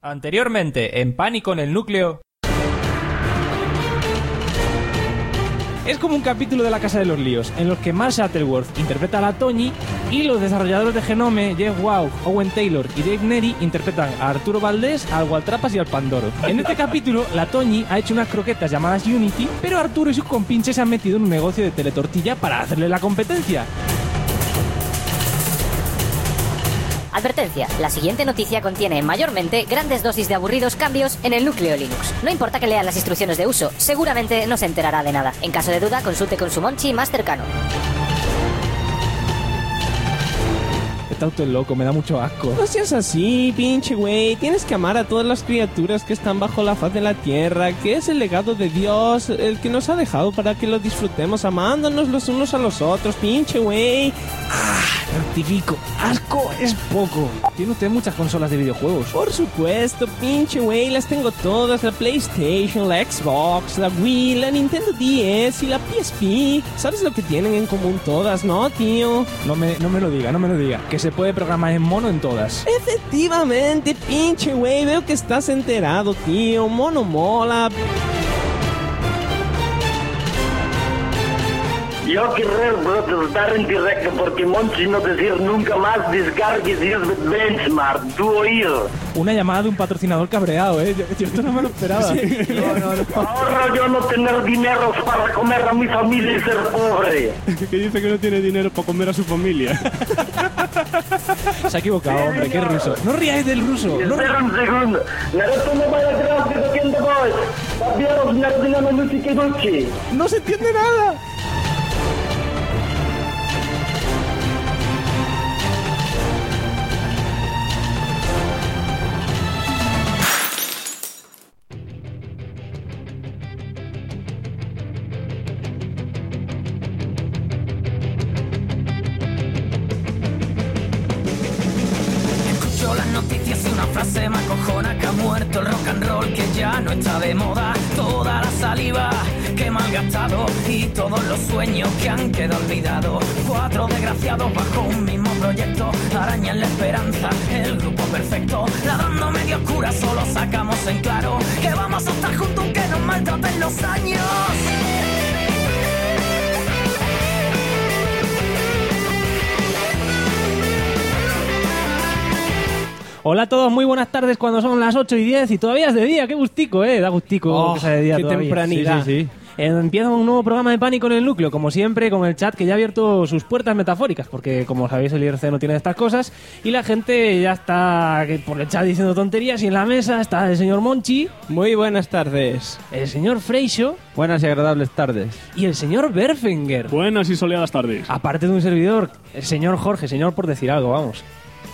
Anteriormente, en Pánico en el Núcleo... Es como un capítulo de La Casa de los Líos, en los que Mark Shuttleworth interpreta a la Toñi y los desarrolladores de Genome, Jeff Waugh, Owen Taylor y Dave Neri interpretan a Arturo Valdés, al Gualtrapas y al Pandoro. En este capítulo, la Toñi ha hecho unas croquetas llamadas Unity, pero Arturo y sus compinches se han metido en un negocio de teletortilla para hacerle la competencia. Advertencia, la siguiente noticia contiene mayormente grandes dosis de aburridos cambios en el núcleo Linux. No importa que lea las instrucciones de uso, seguramente no se enterará de nada. En caso de duda, consulte con su monchi más cercano. Este auto es loco, me da mucho asco. No seas así, pinche güey. Tienes que amar a todas las criaturas que están bajo la faz de la tierra, que es el legado de Dios, el que nos ha dejado para que lo disfrutemos amándonos los unos a los otros, pinche güey. Rectifico, asco es poco. Tiene usted muchas consolas de videojuegos. Por supuesto, pinche güey, las tengo todas, la PlayStation, la Xbox, la Wii, la Nintendo DS y la PSP. ¿Sabes lo que tienen en común todas, no, tío? No me lo diga, que se puede programar en mono en todas. Efectivamente, pinche güey, veo que estás enterado, tío, mono mola. Yo querer protestar en directo porque Monchi no decir nunca más descargues Benchmark, tu oír. Una llamada de un patrocinador cabreado, Yo esto no me lo esperaba. Sí. No. Ahora yo no tener dinero para comer a mi familia y ser pobre. Que dice que no tiene dinero para comer a su familia. Se ha equivocado, hombre, qué ruso. No ríais del ruso. Espera un segundo. Naruto no vaya atrás de lo que anda vos. Papiaros, Nardina, música y dulce. No se entiende nada. Se me acojona que ha muerto el rock and roll, que ya no está de moda. Toda la saliva que me han gastado y todos los sueños que han quedado olvidados. 4 desgraciados bajo un mismo proyecto arañan la esperanza, el grupo perfecto. La dando medio oscura solo sacamos en claro que vamos a estar juntos aunque nos maltraten los años. Hola a todos, muy buenas tardes cuando son las 8:10 y todavía es de día, qué gustico, da gustico que sea de día qué todavía. tempranidad. Sí. Empieza un nuevo programa de Pánico en el Núcleo, como siempre, con el chat que ya ha abierto sus puertas metafóricas, porque como sabéis el IRC no tiene estas cosas, y la gente ya está por el chat diciendo tonterías, y en la mesa está el señor Monchi. Muy buenas tardes. El señor Freixo. Buenas y agradables tardes. Y el señor Berfinger. Buenas y soleadas tardes. Aparte de un servidor, el señor Jorge, señor por decir algo, vamos.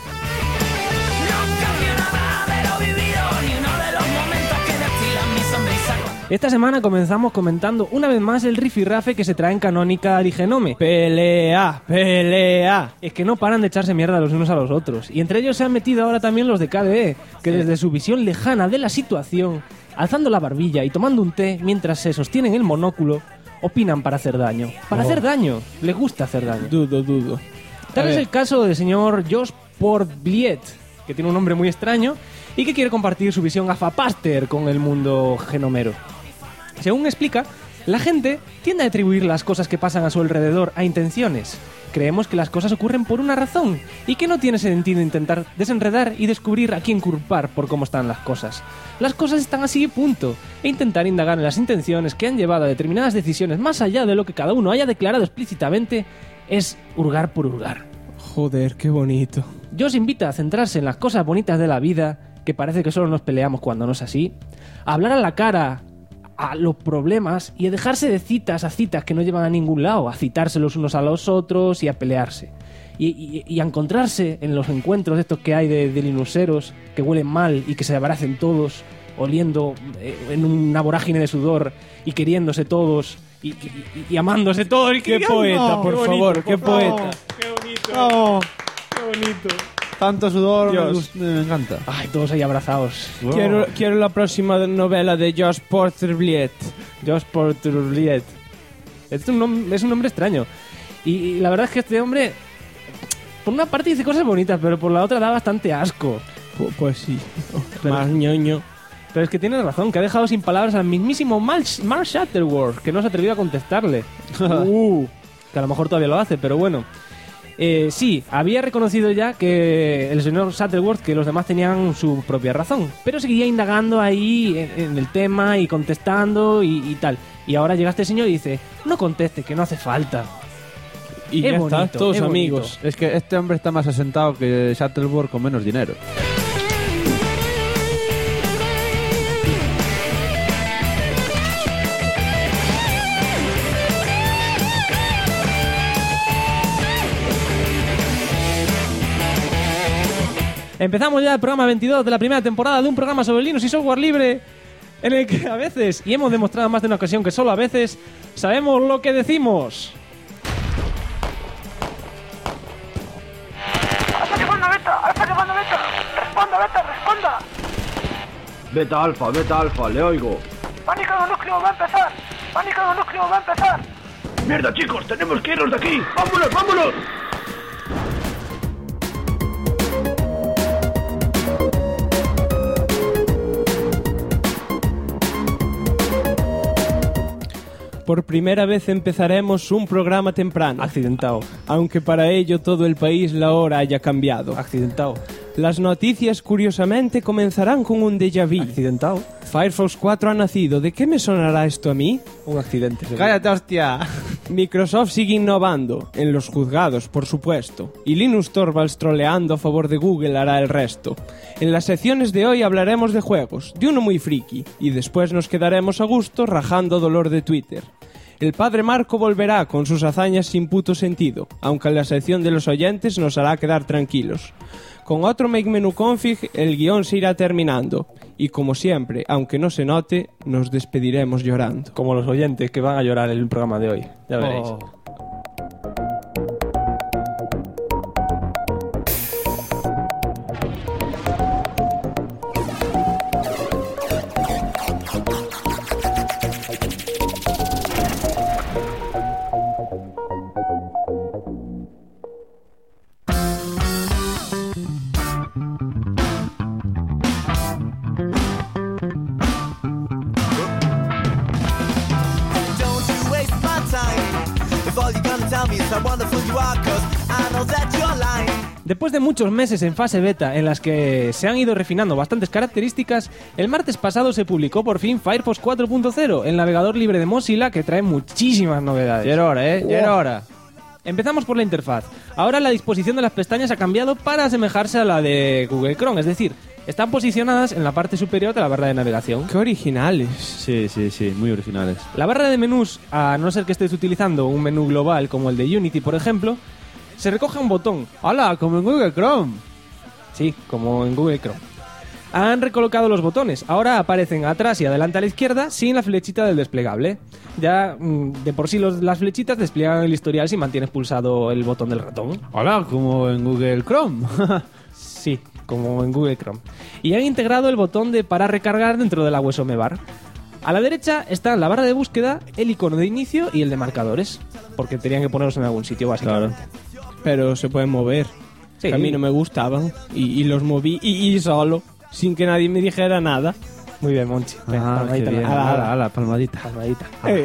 Esta semana comenzamos comentando una vez más el rifirrafe que se trae en Canonical y Genome. ¡Pelea! Es que no paran de echarse mierda los unos a los otros. Y entre ellos se han metido ahora también los de KDE, que desde su visión lejana de la situación, alzando la barbilla y tomando un té mientras se sostienen el monóculo, opinan para hacer daño. Para hacer daño. Les gusta hacer daño. Dudo. Tal es el caso del señor Josh Portbliet, que tiene un nombre muy extraño y que quiere compartir su visión gafapaster con el mundo genomero. Según explica, la gente tiende a atribuir las cosas que pasan a su alrededor a intenciones. Creemos que las cosas ocurren por una razón y que no tiene sentido intentar desenredar y descubrir a quién culpar por cómo están las cosas. Las cosas están así, punto. E intentar indagar en las intenciones que han llevado a determinadas decisiones más allá de lo que cada uno haya declarado explícitamente es hurgar por hurgar. Joder, qué bonito. Yo os invito a centrarse en las cosas bonitas de la vida, que parece que solo nos peleamos cuando no es así, a hablar a la cara a los problemas y a dejarse de citas a citas que no llevan a ningún lado, a citarse los unos a los otros y a pelearse. Y a encontrarse en los encuentros estos que hay de linuxeros que huelen mal y que se abracen todos, oliendo en una vorágine de sudor y queriéndose todos y amándose todos. ¡Qué poeta, por favor! ¡Qué poeta! ¡Qué bonito! Oh, ¡Qué bonito! Tanto sudor, Dios. me encanta. Ay, todos ahí abrazados. Quiero la próxima novela de Josh Portbliet. Josh Portbliet. Es un nombre extraño. Y la verdad es que este hombre, por una parte dice cosas bonitas, pero por la otra da bastante asco. Pues sí. Más ñoño. Pero es que tienes razón, que ha dejado sin palabras al mismísimo Mark Shuttleworth, que no se ha atrevido a contestarle. Que a lo mejor todavía lo hace, pero bueno. Sí, había reconocido ya que el señor Shuttleworth, que los demás tenían su propia razón, pero seguía indagando ahí en el tema y contestando y tal. Y ahora llega este señor y dice, no conteste, que no hace falta. Y ya está, todos amigos. Es que este hombre está más asentado que Shuttleworth con menos dinero. Empezamos ya el programa 22 de la primera temporada de un programa sobre Linux y software libre, en el que a veces, y hemos demostrado más de una ocasión que solo a veces, sabemos lo que decimos. ¡Alfa llamando beta! ¡Alfa llamando beta! ¡Responda, beta, responda! Beta alfa, le oigo. ¡Pánico de núcleo va a empezar! ¡Pánico de núcleo va a empezar! Mierda, chicos, tenemos que irnos de aquí. ¡Vámonos, vámonos! Por primera vez empezaremos un programa temprano. Accidentado. Aunque para ello todo el país la hora haya cambiado. Accidentado. Las noticias, curiosamente, comenzarán con un déjà vu. Accidentado. Firefox 4 ha nacido. ¿De qué me sonará esto a mí? Un accidente. seguro. ¡Cállate, hostia! Microsoft sigue innovando, en los juzgados, por supuesto. Y Linus Torvalds troleando a favor de Google hará el resto. En las secciones de hoy hablaremos de juegos, de uno muy friki, y después nos quedaremos a gusto rajando dolor de Twitter. El padre Marco volverá con sus hazañas sin puto sentido, aunque la sección de los oyentes nos hará quedar tranquilos. Con otro Make Menu Config el guión se irá terminando. Y como siempre, aunque no se note, nos despediremos llorando. Como los oyentes que van a llorar en el programa de hoy. Ya veréis. Después de muchos meses en fase beta en las que se han ido refinando bastantes características, el martes pasado se publicó por fin Firefox 4.0, el navegador libre de Mozilla que trae muchísimas novedades. Ya era hora, ya era hora. Empezamos por la interfaz. Ahora la disposición de las pestañas ha cambiado para asemejarse a la de Google Chrome, es decir, están posicionadas en la parte superior de la barra de navegación. ¡Qué originales! Sí, muy originales. La barra de menús, a no ser que estés utilizando un menú global como el de Unity, por ejemplo, se recoge un botón. ¡Hala! Como en Google Chrome. Sí, como en Google Chrome. Han recolocado los botones. Ahora aparecen atrás y adelante a la izquierda sin la flechita del desplegable. Ya de por sí las flechitas despliegan el historial si mantienes pulsado el botón del ratón. ¡Hala! Como en Google Chrome. Sí, como en Google Chrome. Y han integrado el botón de para recargar dentro de la USM Bar. A la derecha está en la barra de búsqueda el icono de inicio y el de marcadores, porque tenían que ponerlos en algún sitio, básicamente. Claro. Pero se pueden mover. Sí. Que a mí no me gustaban. Y los moví y solo, sin que nadie me dijera nada. Muy bien, Monchi. Venga, palmadita, ¡Hala, palmadita! palmadita.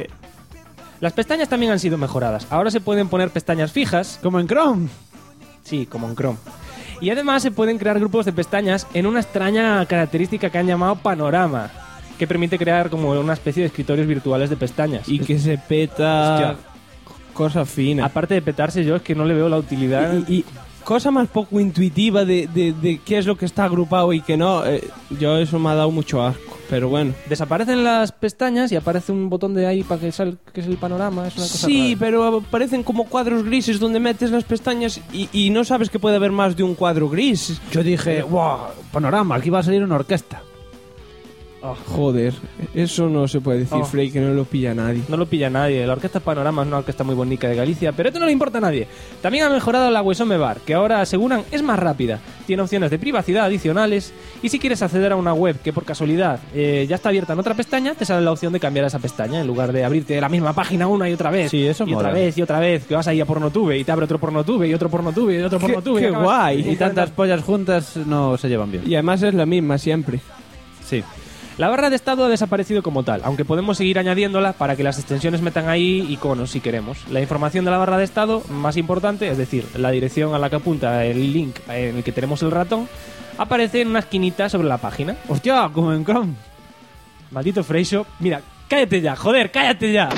Las pestañas también han sido mejoradas. Ahora se pueden poner pestañas fijas. Como en Chrome. Sí, como en Chrome. Y además se pueden crear grupos de pestañas en una extraña característica que han llamado panorama, que permite crear como una especie de escritorios virtuales de pestañas. Y que se peta... Hostia. Cosa fina. Aparte de petarse, yo es que no le veo la utilidad. Y cosa más poco intuitiva de qué es lo que está agrupado y qué no. Yo eso me ha dado mucho asco, pero bueno. Desaparecen las pestañas y aparece un botón de ahí para que salga, que es el panorama. Es una cosa Sí, rara. pero aparecen como cuadros grises donde metes las pestañas y no sabes que puede haber más de un cuadro gris. Yo dije, ¡wow! Panorama, aquí va a salir una orquesta. Joder, eso no se puede decir, Oh. Frey, que no lo pilla nadie. No lo pilla nadie. La Orquesta Panorama es una orquesta muy bonita de Galicia, pero esto no le importa a nadie. También ha mejorado la Wesome Bar, que ahora aseguran es más rápida. Tiene opciones de privacidad adicionales. Y si quieres acceder a una web que por casualidad ya está abierta en otra pestaña, te sale la opción de cambiar a esa pestaña en lugar de abrirte la misma página una y otra vez. Sí, eso y otra mola. vez y otra vez. Que vas ahí a Pornotube y te abre otro Pornotube y otro Pornotube y otro Pornotube. qué y acabas- guay. Y tantas pollas juntas no se llevan bien. Y además es la misma siempre. Sí. La barra de estado ha desaparecido como tal, aunque podemos seguir añadiéndola para que las extensiones metan ahí iconos si queremos. La información de la barra de estado más importante, es decir, la dirección a la que apunta el link en el que tenemos el ratón, aparece en una esquinita sobre la página. ¡Hostia! Como en Chrome. Maldito Freixo. Mira, cállate ya, joder, cállate ya.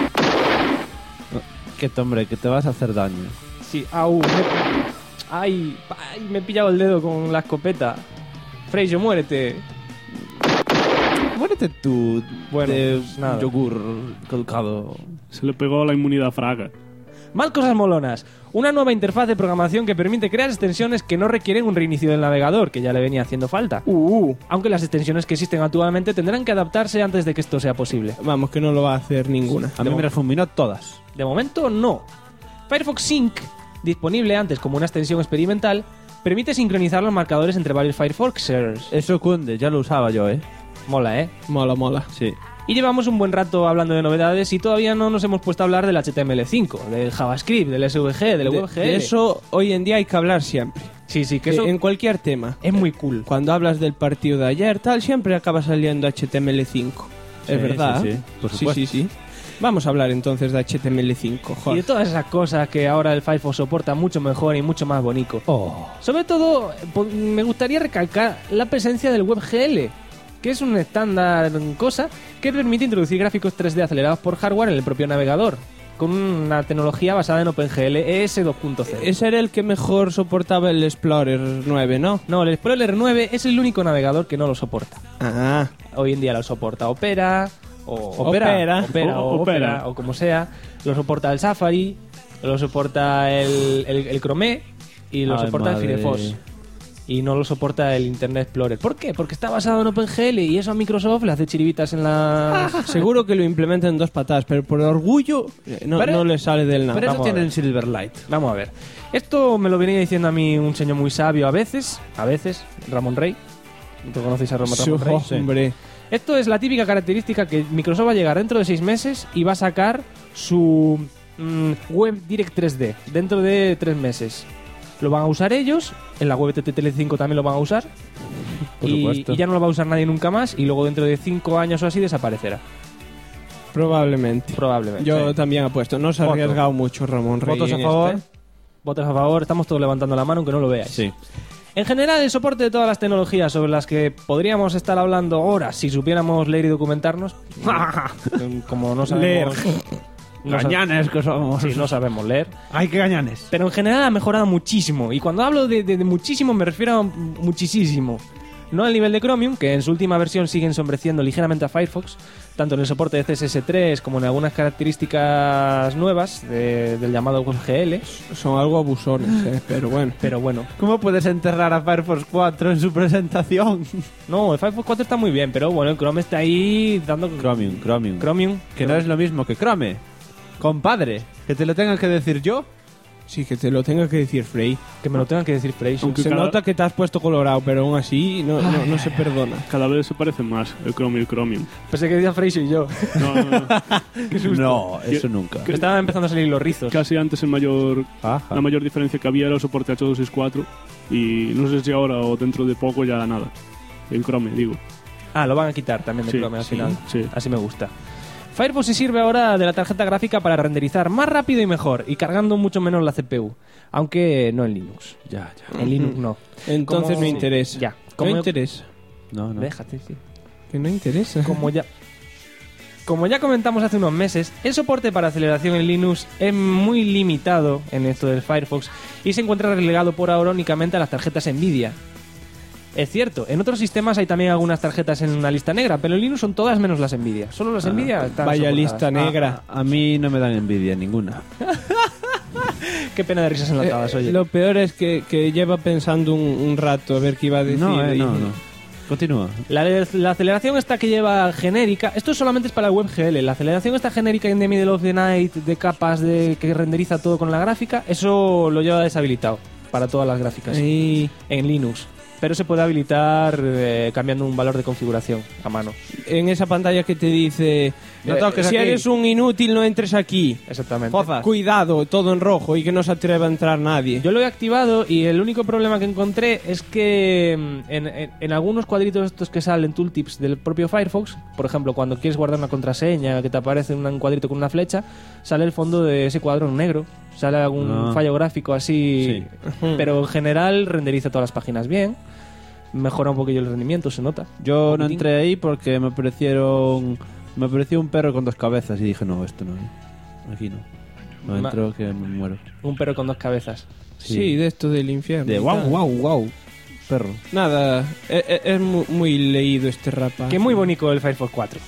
Que hombre, que te vas a hacer daño. Sí, au. Ay, me he pillado el dedo con la escopeta. Freixo, muérete. Muérete tú. Bueno, de pues nada. yogur caducado. Se le pegó la inmunidad a Fraga. Más cosas molonas. Una nueva interfaz de programación que permite crear extensiones que no requieren un reinicio del navegador, que ya le venía haciendo falta. Aunque las extensiones que existen actualmente tendrán que adaptarse antes de que esto sea posible. Vamos, que no lo va a hacer ninguna. A mí me refuminó todas. De momento, no. Firefox Sync, disponible antes como una extensión experimental, permite sincronizar los marcadores entre varios Firefoxers. Eso cunde, ya lo usaba yo, ¿eh? Mola, ¿eh? Mola, mola. Sí. Y llevamos un buen rato hablando de novedades y todavía no nos hemos puesto a hablar del HTML5, del JavaScript, del SVG, del WebGL. De eso hoy en día hay que hablar siempre. Sí, sí, que eso En cualquier tema. es muy cool. Cuando hablas del partido de ayer, tal, siempre acaba saliendo HTML5. Sí, Es verdad. sí, sí, por sí, supuesto. sí, sí. Vamos a hablar entonces de HTML5, Y de joder. todas esas cosas que ahora el Firefox soporta mucho mejor y mucho más bonito. Sobre todo, me gustaría recalcar la presencia del WebGL, que es un estándar cosa que permite introducir gráficos 3D acelerados por hardware en el propio navegador, con una tecnología basada en OpenGL ES 2.0. Ese era el que mejor soportaba el Explorer 9, ¿no? No, el Explorer 9 es el único navegador que no lo soporta. Ah, Hoy en día lo soporta Opera, o Opera. Opera, o como sea. Lo soporta el Safari, lo soporta el Chrome y lo Ay, soporta madre. el Firefox. Y no lo soporta el Internet Explorer. ¿Por qué? Porque está basado en OpenGL y eso a Microsoft le hace chiribitas en la... seguro que lo implementan en dos patadas, pero por orgullo no le sale del nada. Pero eso Vamos a tiene ver. el Silverlight. Vamos a ver. Esto me lo venía diciendo a mí un señor muy sabio a veces, Ramón Rey. ¿Tú conocéis a Ramón Rey? Sí, hombre. Esto es la típica característica que Microsoft va a llegar dentro de 6 meses y va a sacar su Web Direct 3D dentro de 3 meses. Lo van a usar ellos, en la web TTL5 también lo van a usar. Por y supuesto. ya no lo va a usar nadie nunca más y luego dentro de 5 años o así desaparecerá. Probablemente. Probablemente. Yo Sí. también apuesto. No se ha Voto. arriesgado mucho Ramón Rey. ¿Votos a en favor? este. Votos a favor, estamos todos levantando la mano aunque no lo veáis. Sí. En general, el soporte de todas las tecnologías sobre las que podríamos estar hablando horas si supiéramos leer y documentarnos, como no sabemos... Gañanes que somos. Sí, no sabemos leer. ¡Ay, qué gañanes! Pero en general ha mejorado muchísimo. Y cuando hablo de muchísimo me refiero a muchísimo. No al nivel de Chromium, que en su última versión sigue ensombreciendo ligeramente a Firefox, tanto en el soporte de CSS3 como en algunas características nuevas del llamado WebGL. Son algo abusones, pero bueno. Pero bueno, ¿Cómo puedes enterrar a Firefox 4 en su presentación? no, el Firefox 4 está muy bien, pero bueno, el Chrome está ahí dando... Chromium. Que no es lo mismo que Chrome. Compadre, que te lo tenga que decir yo. Sí, que te lo tenga que decir Frey. Que me lo tengan que decir Freixo. Aunque Se cada- nota que te has puesto colorado, pero aún así no se perdona. Cada vez se parecen más el Chrome y el Chromium. Pensé que decía Freixo y yo. No, no, no. No, eso nunca. Que estaban empezando a salir los rizos. Casi antes la mayor diferencia que había era el soporte H264 y no sé si ahora o dentro de poco ya nada. El Chrome, digo. Ah, lo van a quitar también de Sí, Chrome al sí, final. sí. Así me gusta. Firefox se sirve ahora de la tarjeta gráfica para renderizar más rápido y mejor, y cargando mucho menos la CPU. Aunque no en Linux. Ya. En Linux no. Entonces Como- no interesa. Ya. No Como- interesa. No. Déjate, sí. Que no interesa. Como ya comentamos hace unos meses, el soporte para aceleración en Linux es muy limitado en esto del Firefox y se encuentra relegado por ahora únicamente a las tarjetas Nvidia. Es cierto, en otros sistemas hay también algunas tarjetas en una lista negra, pero en Linux son todas menos las Nvidia. Solo las Nvidia están Vaya soportadas. lista negra. A mí no me dan envidia ninguna. Qué pena de risas enlatadas, oye. Lo peor es que lleva pensando un rato a ver qué iba a decir. No, y- no. Continúa. La aceleración esta que lleva genérica, esto solamente es para la WebGL, la aceleración esta genérica in the middle of the night de capas que renderiza todo con la gráfica, eso lo lleva deshabilitado para todas las gráficas en Linux. Pero se puede habilitar cambiando un valor de configuración a mano. En esa pantalla que te dice... No toques si aquí. eres un inútil, no entres aquí. Exactamente. Fozas. Cuidado, todo en rojo y que no se atreva a entrar nadie. Yo lo he activado y el único problema que encontré es que en algunos cuadritos estos que salen tooltips del propio Firefox, por ejemplo, cuando quieres guardar una contraseña que te aparece un cuadrito con una flecha, sale el fondo de ese cuadro en negro. Sale algún fallo gráfico así, pero en general renderiza todas las páginas bien. Mejora un poquillo el rendimiento, se nota. Yo no entré ahí porque me apareció un perro con 2 cabezas y dije, no, esto no. Aquí no. No entro que me muero. Un perro con 2 cabezas. Sí, de esto del infierno. De wow. Perro. Nada, es muy leído este rapaz. Que muy bonito el Firefox 4.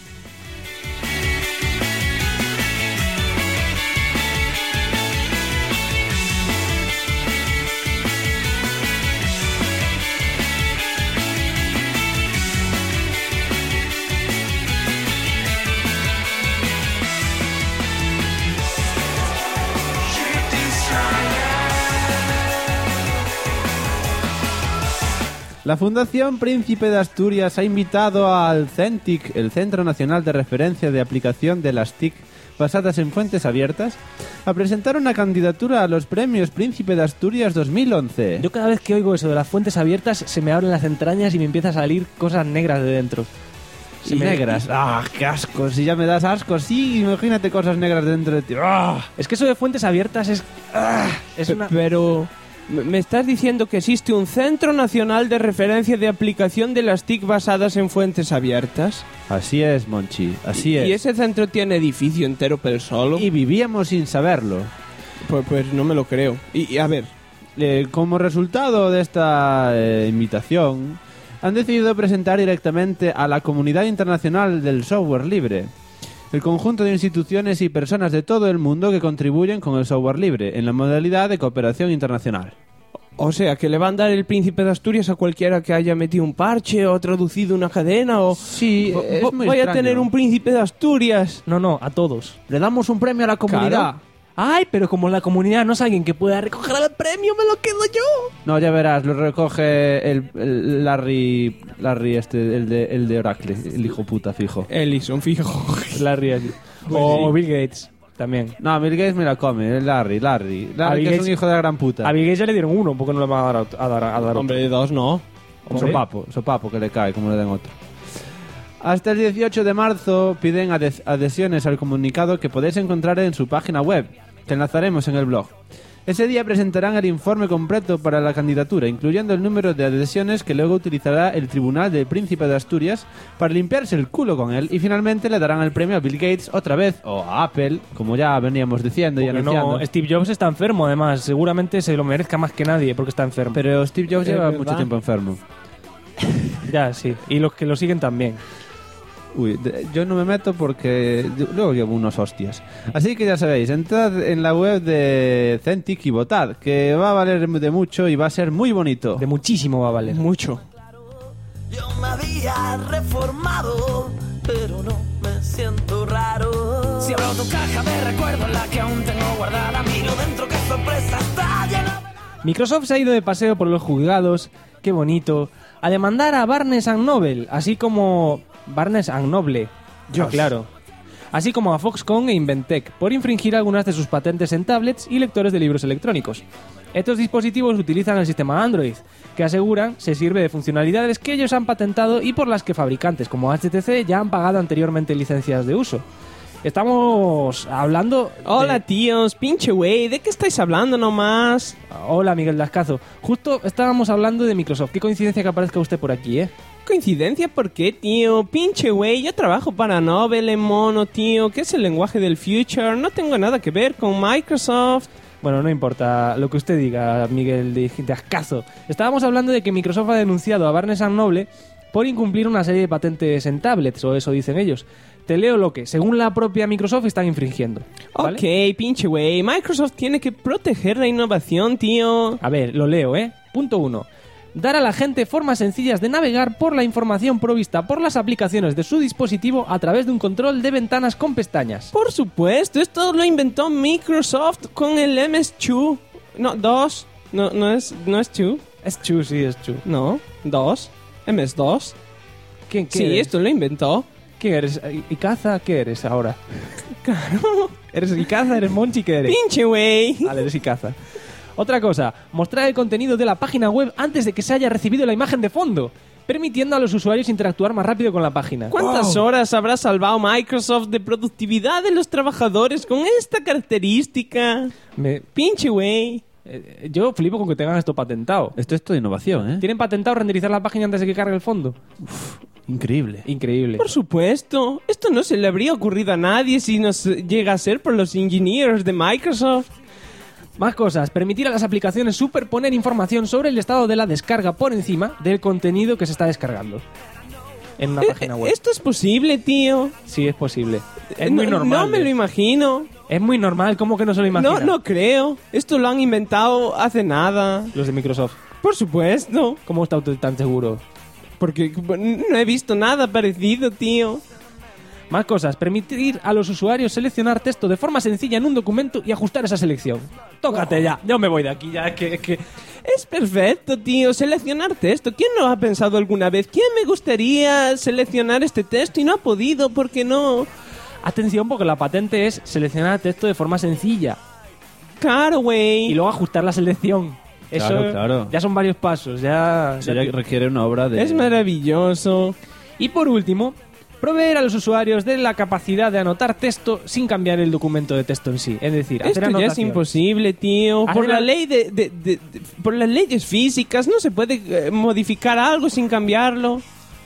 La Fundación Príncipe de Asturias ha invitado al CENTIC, el Centro Nacional de Referencia de Aplicación de las TIC basadas en fuentes abiertas, a presentar una candidatura a los premios Príncipe de Asturias 2011. Yo cada vez que oigo eso de las fuentes abiertas se me abren las entrañas y me empieza a salir cosas negras de dentro. Negras. ¡Ah, qué asco! Si ya me das asco, sí, imagínate cosas negras dentro de ti. ¡Ah! Es que eso de fuentes abiertas es una... Pero... ¿Me estás diciendo que existe un Centro Nacional de Referencia de Aplicación de las TIC basadas en fuentes abiertas? Así es, Monchi, así es. ¿Y ese centro tiene edificio entero pero solo? Y vivíamos sin saberlo. Pues no me lo creo. Y a ver... como resultado de esta invitación, han decidido presentar directamente a la comunidad internacional del software libre, el conjunto de instituciones y personas de todo el mundo que contribuyen con el software libre en la modalidad de cooperación internacional. O sea, que le van a dar el Príncipe de Asturias a cualquiera que haya metido un parche o traducido una cadena o... Sí, es muy voy extraño. a tener un Príncipe de Asturias. No, a todos. Le damos un premio a la comunidad. Claro. Ay, pero como la comunidad no es alguien que pueda recoger el premio, me lo quedo yo. No, ya verás, lo recoge el Larry el de Oracle, el hijo puta fijo. Ellison, fijo. Larry allí. O Bill Gates también. No, Bill Gates me la come, el Larry A que Bill es Gates- un hijo de la gran puta. A Bill Gates ya le dieron uno, porque no le van a dar Hombre, de dos no. Hombre. Sopapo que le cae, como le den otro. Hasta el 18 de marzo piden adhesiones al comunicado que podéis encontrar en su página web, que enlazaremos en el blog. Ese día presentarán el informe completo para la candidatura, incluyendo el número de adhesiones que luego utilizará el Tribunal del Príncipe de Asturias para limpiarse el culo con él, y finalmente le darán el premio a Bill Gates otra vez, o a Apple, como ya veníamos diciendo y Porque anunciando. no, Steve Jobs está enfermo, además. Seguramente se lo merezca más que nadie porque está enfermo. Pero Steve Jobs Es lleva verdad. mucho tiempo enfermo. Ya, sí. Y los que lo siguen también. Uy, yo no me meto porque luego llevo unos hostias. Así que ya sabéis, entrad en la web de Centik y votad, que va a valer de mucho y va a ser muy bonito. De muchísimo va a valer. Mucho. Yo me había reformado, pero no me siento raro. Si abro tu caja de recuerdos, la que aún tengo guardada, miro dentro, qué sorpresa está llena. Microsoft se ha ido de paseo por los juzgados, qué bonito, a demandar a Barnes & Noble, así como... Barnes & Noble, claro. Así como a Foxconn e Inventec, por infringir algunas de sus patentes en tablets y lectores de libros electrónicos. Estos dispositivos utilizan el sistema Android, que aseguran se sirve de funcionalidades que ellos han patentado y por las que fabricantes como HTC ya han pagado anteriormente licencias de uso. Estamos hablando... Hola, tíos, pinche güey, ¿de qué estáis hablando nomás? Hola, Miguel Lascazo. Justo estábamos hablando de Microsoft. Qué coincidencia que aparezca usted por aquí, ¿eh? ¿Coincidencia por qué, tío? Pinche güey, yo trabajo para Nobel en mono, tío, que es el lenguaje del future. No tengo nada que ver con Microsoft. Bueno, no importa lo que usted diga, Miguel de Ascazo. Estábamos hablando de que Microsoft ha denunciado a Barnes & Noble por incumplir una serie de patentes en tablets, o eso dicen ellos. Te leo lo que, según la propia Microsoft, están infringiendo. ¿vale? Ok, pinche güey, Microsoft tiene que proteger la innovación, tío. A ver, lo leo, ¿eh? Punto 1. dar a la gente formas sencillas de navegar por la información provista por las aplicaciones de su dispositivo a través de un control de ventanas con pestañas. Por supuesto, esto lo inventó Microsoft con el MS2. No, 2. No es 2. Es Chu, sí, es Chu. No, 2. MS2. ¿Qué Sí, eres? esto lo inventó. ¿Qué eres? ¿Icaza? ¿Qué eres ahora? Claro. ¿Eres Icaza? ¿Eres Monchi? ¿Qué eres? Pinche güey. Vale, eres Icaza. Otra cosa, mostrar el contenido de la página web antes de que se haya recibido la imagen de fondo, permitiendo a los usuarios interactuar más rápido con la página. ¿Cuántas horas habrá salvado Microsoft de productividad de los trabajadores con esta característica? Pinche güey. Yo flipo con que tengan esto patentado. Esto es todo innovación, ¿eh? ¿Tienen patentado renderizar la página antes de que cargue el fondo? Increíble. Increíble. Por supuesto. Esto no se le habría ocurrido a nadie si nos llega a ser por los ingenieros de Microsoft. Más cosas. Permitir a las aplicaciones superponer información sobre el estado de la descarga por encima del contenido que se está descargando en una página web. ¿Esto es posible, tío? Sí, es posible. Es muy normal. No me lo imagino. Es muy normal. ¿Cómo que no se lo imagina? No creo. Esto lo han inventado hace nada. Los de Microsoft. Por supuesto. ¿Cómo está usted tan seguro? Porque no he visto nada parecido, tío. Más cosas. Permitir a los usuarios seleccionar texto de forma sencilla en un documento y ajustar esa selección. Tócate ya. Yo me voy de aquí ya. Es que... Es perfecto, tío. Seleccionar texto. ¿Quién no ha pensado alguna vez? ¿Quién me gustaría seleccionar este texto y no ha podido? ¿Por qué no? Atención, porque la patente es seleccionar texto de forma sencilla. Claro, güey. Y luego ajustar la selección. Eso Claro. ya son varios pasos. Ya requiere una obra de... Es maravilloso. Y por último, proveer a los usuarios de la capacidad de anotar texto sin cambiar el documento de texto en sí. Es decir, hacer Esto ya es anotación. imposible, tío. Hacer Por la una- ley por las leyes físicas no se puede modificar algo sin cambiarlo.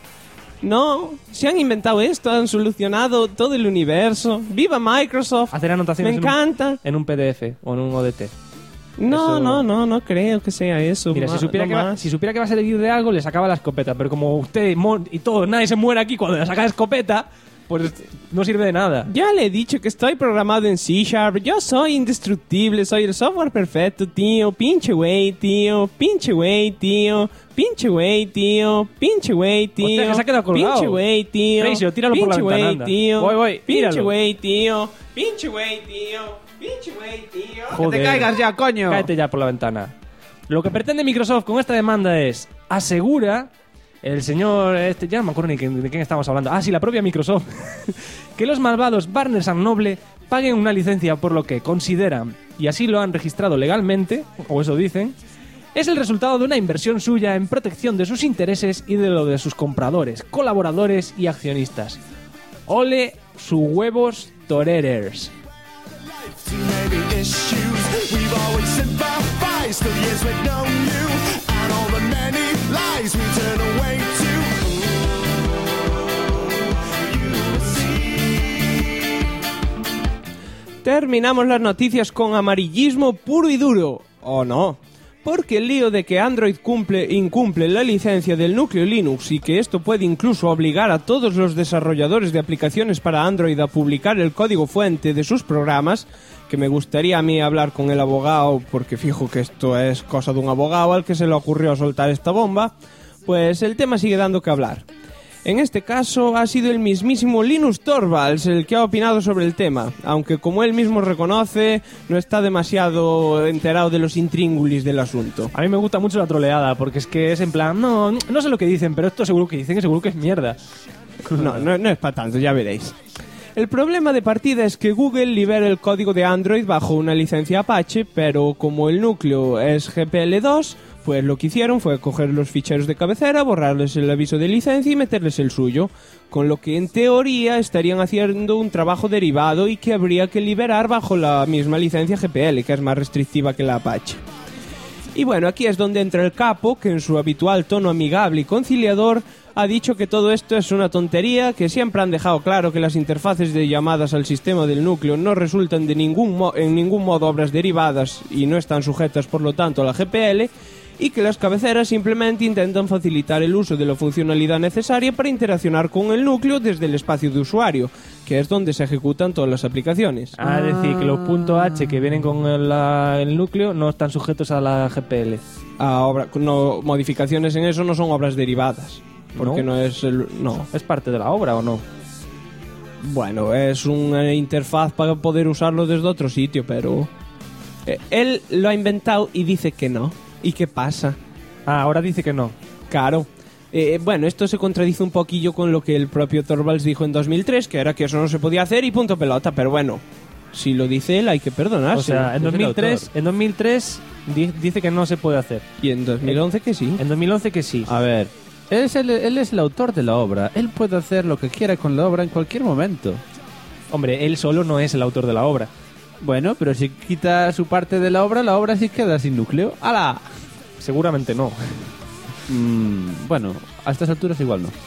No, se han inventado esto, han solucionado todo el universo. ¡Viva Microsoft! Hacer anotaciones Me encanta. en un PDF o en un ODT. No, Eso- no creo que sea eso. Mira, si supiera, si supiera que va a servir de algo, le sacaba la escopeta. Pero como usted y todo, nadie se muere aquí cuando le saca la escopeta, pues no sirve de nada. Ya le he dicho que estoy programado en C#. Yo soy indestructible, soy el software perfecto, tío. Pinche güey, tío. Pinche güey, tío. Pinche güey, tío. Pinche güey, tío. Hostia, que se ha quedado colgado. Pinche güey, tío. Freixo, tíralo por la Pinche ventana, güey, anda. tío. Voy, Pinche tíralo. güey, tío. Pinche güey, tío. Pinche güey, tío. Joder. ¡Que te caigas ya, coño! Cállate ya por la ventana. Lo que pretende Microsoft con esta demanda es asegura el señor ya no me acuerdo ni de quién estamos hablando. Ah, sí, la propia Microsoft. Que los malvados Barnes & Noble paguen una licencia por lo que consideran, y así lo han registrado legalmente, o eso dicen, es el resultado de una inversión suya en protección de sus intereses y de lo de sus compradores, colaboradores y accionistas. Ole sus huevos toreros. Terminamos las noticias con amarillismo puro y duro. ¿O no? Porque el lío de que Android incumple la licencia del núcleo Linux y que esto puede incluso obligar a todos los desarrolladores de aplicaciones para Android a publicar el código fuente de sus programas, que me gustaría a mí hablar con el abogado, porque fijo que esto es cosa de un abogado al que se le ocurrió soltar esta bomba, pues el tema sigue dando que hablar. En este caso ha sido el mismísimo Linus Torvalds el que ha opinado sobre el tema, aunque como él mismo reconoce, no está demasiado enterado de los intríngulis del asunto. A mí me gusta mucho la troleada, porque es que es en plan, no sé lo que dicen, pero esto seguro que dicen, que seguro que es mierda. No es para tanto, ya veréis. El problema de partida es que Google libera el código de Android bajo una licencia Apache, pero como el núcleo es GPL2, pues lo que hicieron fue coger los ficheros de cabecera, borrarles el aviso de licencia y meterles el suyo, con lo que en teoría estarían haciendo un trabajo derivado y que habría que liberar bajo la misma licencia GPL, que es más restrictiva que la Apache. Y bueno, aquí es donde entra el capo, que en su habitual tono amigable y conciliador ha dicho que todo esto es una tontería, que siempre han dejado claro que las interfaces de llamadas al sistema del núcleo no resultan de en ningún modo obras derivadas y no están sujetas por lo tanto a la GPL, y que las cabeceras simplemente intentan facilitar el uso de la funcionalidad necesaria para interaccionar con el núcleo desde el espacio de usuario, que es donde se ejecutan todas las aplicaciones. Es decir, que los .h que vienen con el núcleo no están sujetos a la GPL. modificaciones en eso no son obras derivadas. Porque no es no. ¿Es parte de la obra o no? Bueno, es una interfaz para poder usarlo desde otro sitio, pero él lo ha inventado y dice que no. ¿Y qué pasa? Ah, ahora dice que no. Claro. Bueno, esto se contradice un poquillo con lo que el propio Torvalds dijo en 2003, que era que eso no se podía hacer y punto pelota, pero bueno, si lo dice él hay que perdonarse. O sea, en 2003 dice que no se puede hacer. Y en 2011 que sí. En 2011 que sí. A ver, él es el autor de la obra. Él puede hacer lo que quiera con la obra en cualquier momento. Hombre, él solo no es el autor de la obra. Bueno, pero si quita su parte de la obra sí queda sin núcleo. ¡Hala! Seguramente no. Bueno, a estas alturas igual no.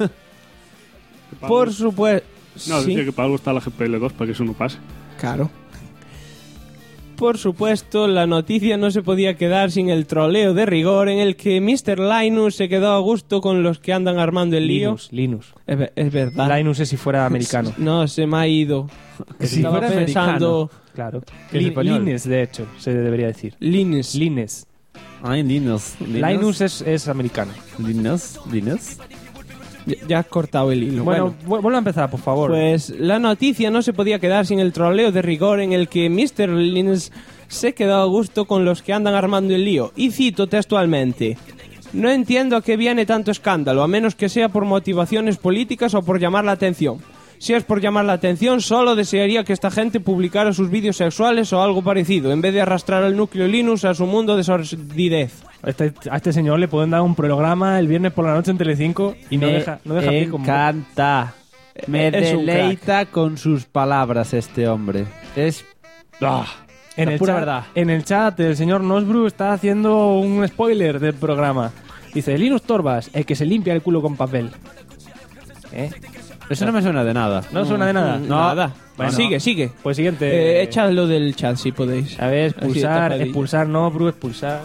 Por supuesto. No, sí. decía que para algo está la GPL2, para que eso no pase. Claro. Por supuesto, la noticia no se podía quedar sin el troleo de rigor en el que Mr. Linus se quedó a gusto con los que andan armando el lío. Linus. Es verdad. Linus es si fuera americano. No, se me ha ido. Que si Estaba fuera pensando... Claro. Que es español. Linus, de hecho, se debería decir. Linus. Ay, Linus. Linus es americano. Linus. Ya has cortado el hilo. Bueno, vuelve a empezar, por favor. Pues la noticia no se podía quedar sin el troleo de rigor en el que Mr. Linus se quedó a gusto con los que andan armando el lío. Y cito textualmente: no entiendo a qué viene tanto escándalo, a menos que sea por motivaciones políticas o por llamar la atención. Si es por llamar la atención, solo desearía que esta gente publicara sus vídeos sexuales o algo parecido, en vez de arrastrar al núcleo Linux a su mundo de sordidez. A este señor le pueden dar un programa el viernes por la noche en Telecinco y no deja pie como... encanta. Me Es un deleita con sus palabras este hombre. Es... En el pura chat, verdad. En el chat, el señor Nosbru está haciendo un spoiler del programa. Dice, Linus Torvalds, el que se limpia el culo con papel. Eso no me suena de nada. ¿No suena de nada? No. Nada. Bueno, sigue. Pues siguiente. Échalo del chat si podéis. A ver, Así de tapadillo. expulsar, Nosbru, expulsar.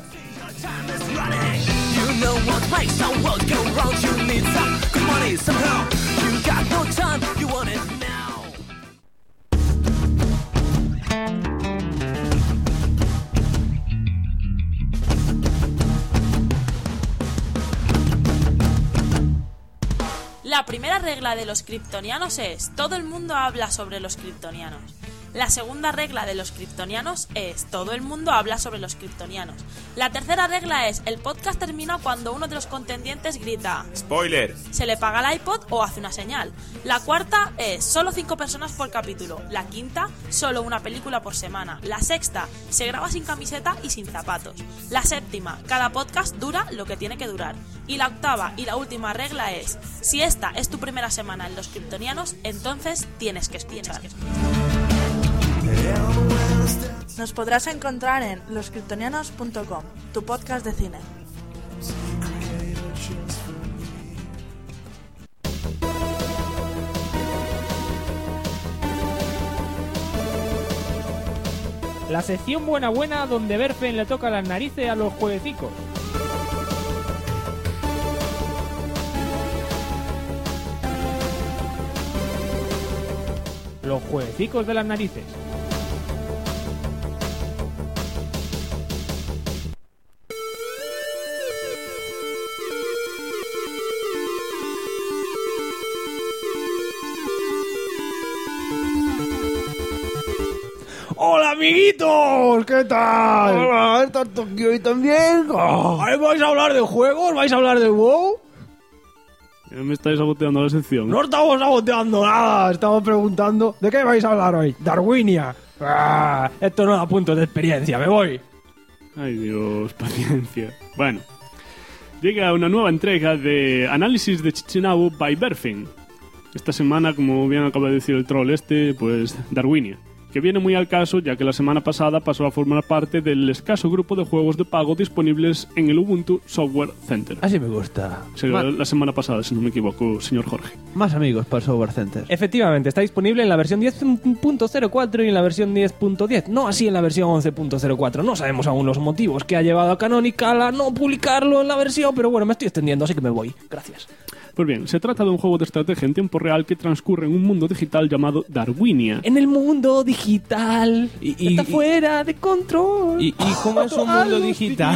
You know what makes the world go round. You need some good money somehow. You got no time, you want it now. La primera regla de los kryptonianos es: todo el mundo habla sobre los kryptonianos. La segunda regla de los kryptonianos es: todo el mundo habla sobre los kryptonianos. La tercera regla es: el podcast termina cuando uno de los contendientes grita ¡Spoiler! se le paga el iPod o hace una señal. La cuarta es: solo 5 personas por capítulo. La quinta: solo una película por semana. La sexta: se graba sin camiseta y sin zapatos. La séptima: cada podcast dura lo que tiene que durar. Y la octava y la última regla es: si esta es tu primera semana en los kryptonianos, entonces tienes que escuchar. Nos podrás encontrar en loscryptonianos.com, tu podcast de cine. La sección buena donde Berfen le toca las narices a los jueguecicos. Los jueguecicos de las narices. ¡Hola, amiguitos! ¿Qué tal? Hola, ¿estás aquí hoy también? ¿Vais a hablar de juegos? ¿Vais a hablar de WoW? Ya me estáis saboteando la sección. No estamos saboteando nada, estamos preguntando ¿de qué vais a hablar hoy? Darwinia. Esto no da puntos de experiencia, me voy. Ay, Dios, paciencia. Bueno, llega una nueva entrega de Análisis de Chichinabo by Berfen. Esta semana, como bien acaba de decir el troll pues Darwinia, que viene muy al caso ya que la semana pasada pasó a formar parte del escaso grupo de juegos de pago disponibles en el Ubuntu Software Center. Así me gusta. La semana pasada, si no me equivoco, señor Jorge. Más amigos para el Software Center. Efectivamente, está disponible en la versión 10.04 y en la versión 10.10, no así en la versión 11.04. No sabemos aún los motivos que ha llevado a Canonical a no publicarlo en la versión, pero bueno, me estoy extendiendo, así que me voy. Gracias. Pues bien, se trata de un juego de estrategia en tiempo real que transcurre en un mundo digital llamado Darwinia. En el mundo digital está fuera de control. ¿Y cómo es un mundo digital?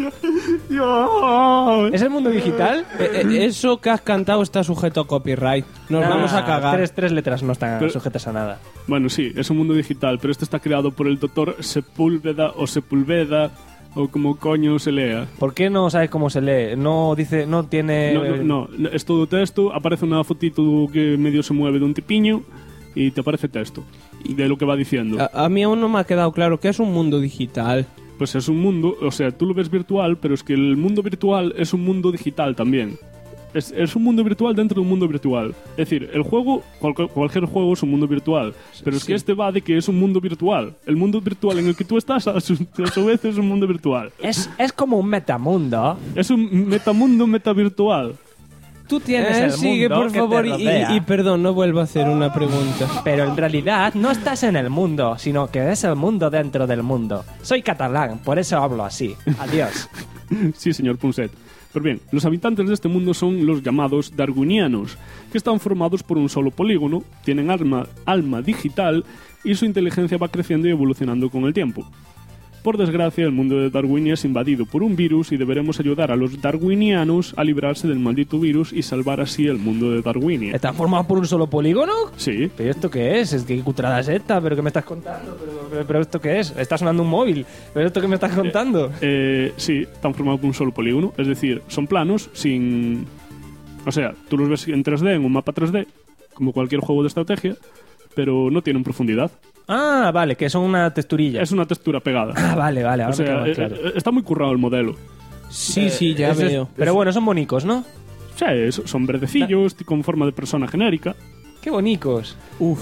¿Es el mundo digital? Eso que has cantado está sujeto a copyright. Nos vamos a cagar. Tres letras no están sujetas a nada. Bueno, sí, es un mundo digital, pero este está creado por el Dr. Sepúlveda o Sepúlveda, o como coño se lea. ¿Por qué no sabes cómo se lee? No dice, no tiene... No, es todo texto, aparece una fotito que medio se mueve de un tipiño y te aparece texto de lo que va diciendo. A mí aún no me ha quedado claro qué es un mundo digital. Pues es un mundo, o sea, tú lo ves virtual, pero es que el mundo virtual es un mundo digital también. Es un mundo virtual dentro de un mundo virtual. Es decir, el juego, cualquier juego es un mundo virtual, pero es que este va de que es un mundo virtual. El mundo virtual en el que tú estás, a su vez, es un mundo virtual. Es como un metamundo. Es un metamundo metavirtual. Tú tienes el sigue, mundo por favor, que te rodea. y perdón, no vuelvo a hacer una pregunta. Pero en realidad no estás en el mundo, sino que es el mundo dentro del mundo. Soy catalán, por eso hablo así. Adiós. Sí, señor Punset. Pues bien, los habitantes de este mundo son los llamados darwinianos, que están formados por un solo polígono, tienen alma digital y su inteligencia va creciendo y evolucionando con el tiempo. Por desgracia, el mundo de Darwinia es invadido por un virus y deberemos ayudar a los darwinianos a librarse del maldito virus y salvar así el mundo de Darwinia. ¿Están formados por un solo polígono? Sí. ¿Pero esto qué es? ¿Qué cutrada es esta? ¿Pero qué me estás contando? ¿Pero esto qué es? Está sonando un móvil. ¿Pero esto qué me estás contando? Sí, están formados por un solo polígono. Es decir, son planos sin... O sea, tú los ves en 3D, en un mapa 3D, como cualquier juego de estrategia, pero no tienen profundidad. Ah, vale, que son una texturilla. Es una textura pegada. Ah, vale, ahora o sea, me queda más claro. Está muy currado el modelo. Sí, ya veo. Pero bueno, son bonicos, ¿no? Sí, son verdecillos, con forma de persona genérica. ¡Qué bonicos! Uf.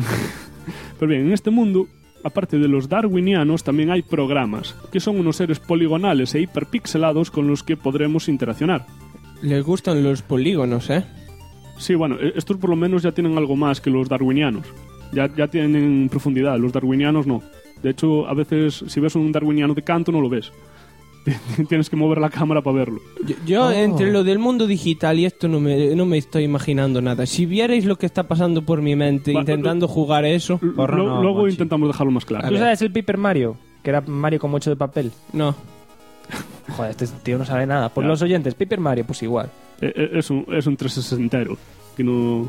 Pero bien, en este mundo, aparte de los darwinianos, también hay programas, que son unos seres poligonales e hiperpixelados con los que podremos interaccionar. Les gustan los polígonos, ¿eh? Sí, bueno, estos por lo menos ya tienen algo más que los darwinianos. Ya tienen profundidad, los darwinianos no. De hecho, a veces, si ves un darwiniano de canto, no lo ves. Tienes que mover la cámara para verlo. Yo entre lo del mundo digital y esto no me estoy imaginando nada. Si vierais lo que está pasando por mi mente intentando jugar eso... Luego intentamos dejarlo más claro. ¿Tú sabes el Paper Mario? Que era Mario con mucho de papel. No. Joder, este tío no sabe nada. Por los oyentes, Paper Mario, pues igual. Es un 360 que no...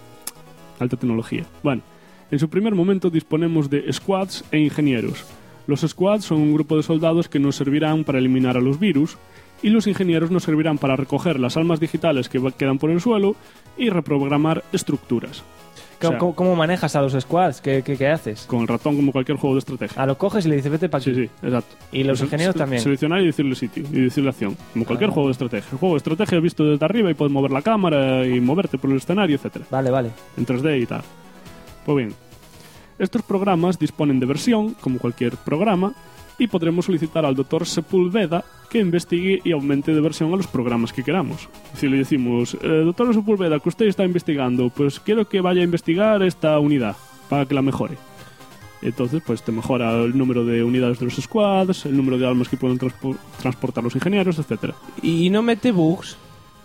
Alta tecnología. Bueno, en su primer momento disponemos de squads e ingenieros. Los squads son un grupo de soldados que nos servirán para eliminar a los virus y los ingenieros nos servirán para recoger las almas digitales que quedan por el suelo y reprogramar estructuras. ¿Cómo manejas a los squads? ¿Qué haces? Con el ratón, como cualquier juego de estrategia. Lo coges y le dices vete para aquí. Sí, exacto. Y los ingenieros también. Seleccionar y decirle sitio y decirle acción. Como cualquier juego de estrategia. El juego de estrategia visto desde arriba y puedes mover la cámara y moverte por el escenario, etcétera. Vale. En 3D y tal. Pues bien, estos programas disponen de versión, como cualquier programa, y podremos solicitar al Dr. Sepúlveda que investigue y aumente de versión a los programas que queramos. Si le decimos, Dr. Sepúlveda, que usted está investigando, pues quiero que vaya a investigar esta unidad para que la mejore. Entonces, pues te mejora el número de unidades de los squads, el número de almas que pueden transportar los ingenieros, etcétera. ¿Y no mete bugs?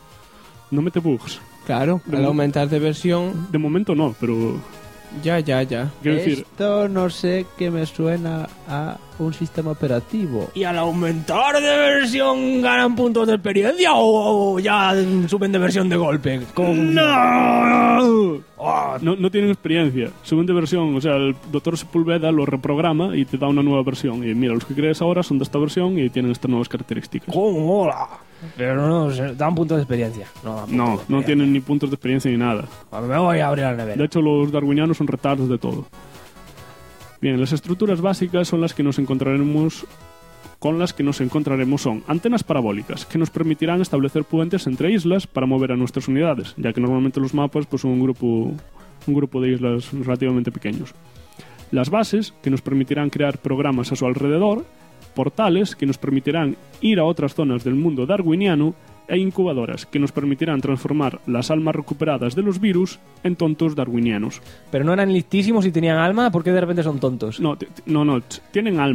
No mete bugs. Claro, al aumentar de versión... De momento no, pero... Ya. Quiero decir... Esto no sé qué me suena a un sistema operativo. ¿Y al aumentar de versión ganan puntos de experiencia o ya suben de versión de golpe? No tienen experiencia. Suben de versión, o sea, el Dr. Sepúlveda lo reprograma y te da una nueva versión. Y mira, los que crees ahora son de esta versión y tienen estas nuevas características. ¡Cómo mola! Pero no dan puntos de experiencia. No tienen ni puntos de experiencia ni nada. Me voy a abrir la nevera. De hecho, los darwinianos son retardos de todo. Bien, las estructuras básicas son las que nos encontraremos... Con las que nos encontraremos son antenas parabólicas, que nos permitirán establecer puentes entre islas para mover a nuestras unidades, ya que normalmente los mapas pues, son un grupo de islas relativamente pequeños. Las bases, que nos permitirán crear programas a su alrededor, portales, que nos permitirán ir a otras zonas del mundo darwiniano, e incubadoras, que nos permitirán transformar las almas recuperadas de los virus en tontos darwinianos. ¿Pero no eran listísimos y tenían alma? ¿Por qué de repente son tontos? No, tienen alma.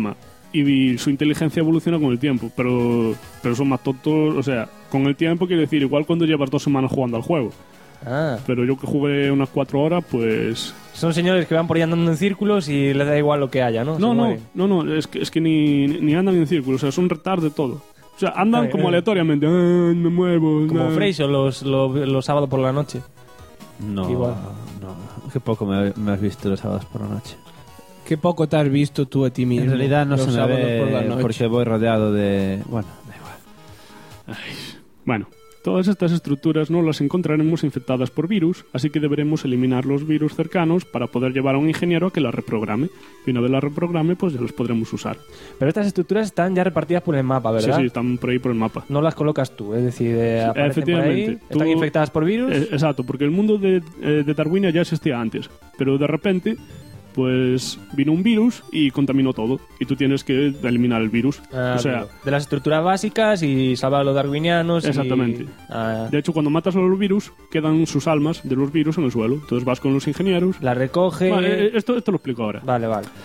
y su inteligencia evoluciona con el tiempo, pero son más tontos, o sea, con el tiempo quiere decir igual cuando llevas 2 semanas jugando al juego. Pero yo que jugué unas 4 horas, pues... Son señores que van por ahí andando en círculos y les da igual lo que haya, ¿no? No, es que ni andan en círculos, o sea, son retard de todo. O sea, andan como aleatoriamente, me muevo... Como Frasier los sábados por la noche. No, igual. No, qué poco me has visto los sábados por la noche. Qué poco te has visto tú a ti mismo. En realidad no los se me sábados ve por la noche. porque voy rodeado de... Bueno, da igual. Bueno, todas estas estructuras no las encontraremos infectadas por virus, así que deberemos eliminar los virus cercanos para poder llevar a un ingeniero a que las reprograme. Y una vez las reprograme, pues ya los podremos usar. Pero estas estructuras están ya repartidas por el mapa, ¿verdad? Sí, están por ahí por el mapa. No las colocas tú, es decir, aparecen por ahí, están infectadas por virus. Exacto, porque el mundo de Darwinia ya existía antes, pero de repente... pues vino un virus y contaminó todo. Y tú tienes que eliminar el virus. O sea, de las estructuras básicas y salvar a los darwinianos. Exactamente. De hecho, cuando matas a los virus, quedan sus almas de los virus en el suelo. Entonces vas con los ingenieros. La recoge. Vale, esto lo explico ahora. Vale.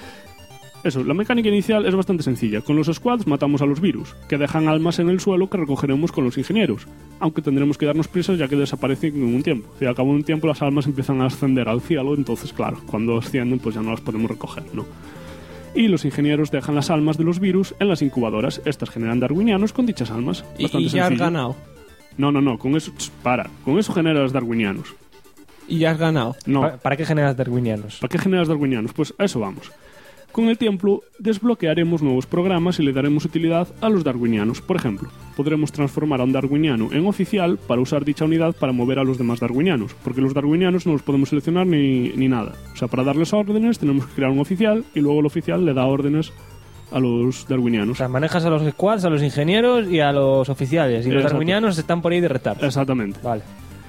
Eso, la mecánica inicial es bastante sencilla. Con los squads matamos a los virus, que dejan almas en el suelo que recogeremos con los ingenieros. Aunque tendremos que darnos prisa ya que desaparecen en un tiempo. Si al cabo de un tiempo las almas empiezan a ascender al cielo, entonces claro, cuando ascienden pues ya no las podemos recoger, ¿no? Y los ingenieros dejan las almas de los virus en las incubadoras. Estas generan darwinianos con dichas almas. Y ya has ganado. No, con eso... Con eso generas darwinianos. ¿Y ya has ganado? No. ¿Para qué generas darwinianos? ¿Para qué generas darwinianos? Pues a eso vamos. Con el tiempo desbloquearemos nuevos programas y le daremos utilidad a los darwinianos. Por ejemplo, podremos transformar a un darwiniano en oficial para usar dicha unidad para mover a los demás darwinianos, porque los darwinianos no los podemos seleccionar ni nada. O sea, para darles órdenes tenemos que crear un oficial y luego el oficial le da órdenes a los darwinianos. O sea, manejas a los squads, a los ingenieros y a los oficiales. Y los darwinianos están por ahí de retardo. Exactamente. Vale.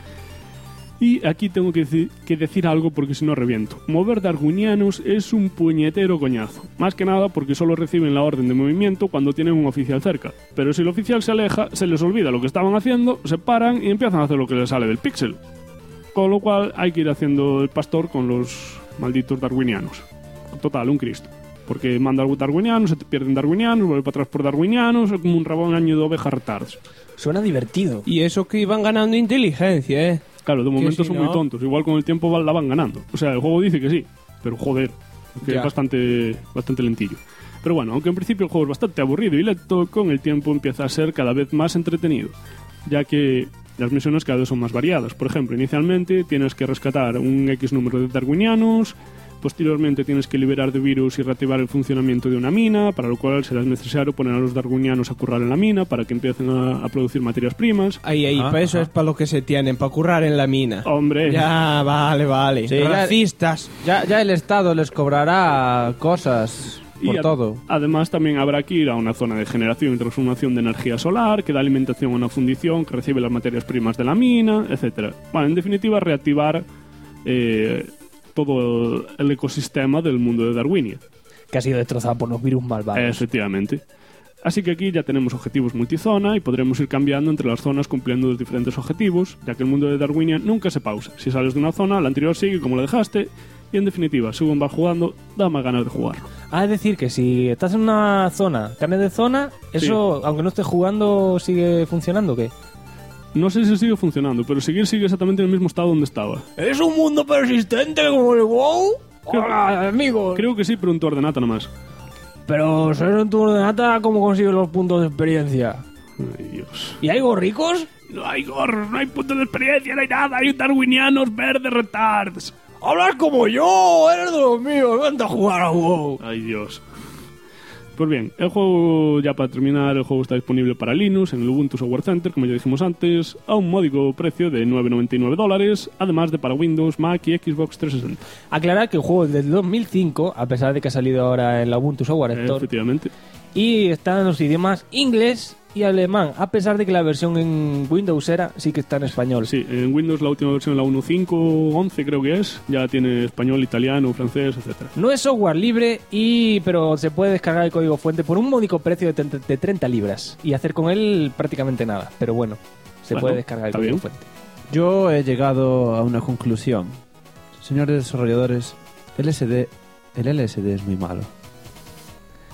Y aquí tengo que decir algo porque si no reviento. Mover darwinianos es un puñetero coñazo. Más que nada porque solo reciben la orden de movimiento cuando tienen un oficial cerca. Pero si el oficial se aleja, se les olvida lo que estaban haciendo, se paran y empiezan a hacer lo que les sale del píxel. Con lo cual hay que ir haciendo el pastor con los malditos darwinianos. Total, un Cristo. Porque manda algo darwiniano, se te pierden darwinianos, vuelve para atrás por darwinianos, es como un rabón año de ovejas retards. Suena divertido. Y eso que iban ganando inteligencia, Claro, de momento son muy tontos. Igual con el tiempo la van ganando. O sea, el juego dice que sí, pero joder, que es bastante lentillo. Pero bueno, aunque en principio el juego es bastante aburrido y lento, con el tiempo empieza a ser cada vez más entretenido, ya que las misiones cada vez son más variadas. Por ejemplo, inicialmente tienes que rescatar un X número de darwinianos, posteriormente tienes que liberar de virus y reactivar el funcionamiento de una mina, para lo cual será necesario poner a los darwinianos a currar en la mina para que empiecen a producir materias primas. Ahí, para eso es para lo que se tienen, para currar en la mina. Hombre. Ya, vale. Sí, racistas. Ya el Estado les cobrará cosas por todo. Además, también habrá que ir a una zona de generación y transformación de energía solar, que da alimentación a una fundición, que recibe las materias primas de la mina, etcétera. Bueno, en definitiva, reactivar todo el ecosistema del mundo de Darwinia. Que ha sido destrozado por los virus malvados. Efectivamente. Así que aquí ya tenemos objetivos multizona y podremos ir cambiando entre las zonas cumpliendo los diferentes objetivos, ya que el mundo de Darwinia nunca se pausa. Si sales de una zona, la anterior sigue como la dejaste, y en definitiva, según vas jugando, da más ganas de jugarlo. Es decir, que si estás en una zona, cambias de zona, eso, sí, aunque no estés jugando, ¿sigue funcionando o qué? No sé si sigue funcionando, pero sigue exactamente en el mismo estado donde estaba. ¿Es un mundo persistente como el WoW? Hola, amigos. Creo que sí, pero en tu ordenata nomás. Pero ser en tu ordenata, ¿cómo consigues los puntos de experiencia? Ay, Dios. ¿Y hay gorricos? No hay gorros, no hay puntos de experiencia, no hay nada. Hay darwinianos verdes retards. ¡Hablas como yo! ¡Eres de los míos! ¡Vente a jugar a WoW! Ay, Dios. Pues bien, el juego, ya para terminar, el juego está disponible para Linux en el Ubuntu Software Center, como ya dijimos antes, a un módico precio de $9,99, además de para Windows, Mac y Xbox 360. Aclarar que el juego es del 2005, a pesar de que ha salido ahora en la Ubuntu Software Store. Efectivamente. Y está en los idiomas inglés y alemán, a pesar de que la versión en Windows sí que está en español. Sí, en Windows la última versión, la 1.5.11 creo que es, ya tiene español, italiano, francés, etcétera. No es software libre, pero se puede descargar el código fuente por un módico precio de 30 libras y hacer con él prácticamente nada, pero bueno, puede descargar el código fuente. Yo he llegado a una conclusión. Señores desarrolladores, el LSD es muy malo.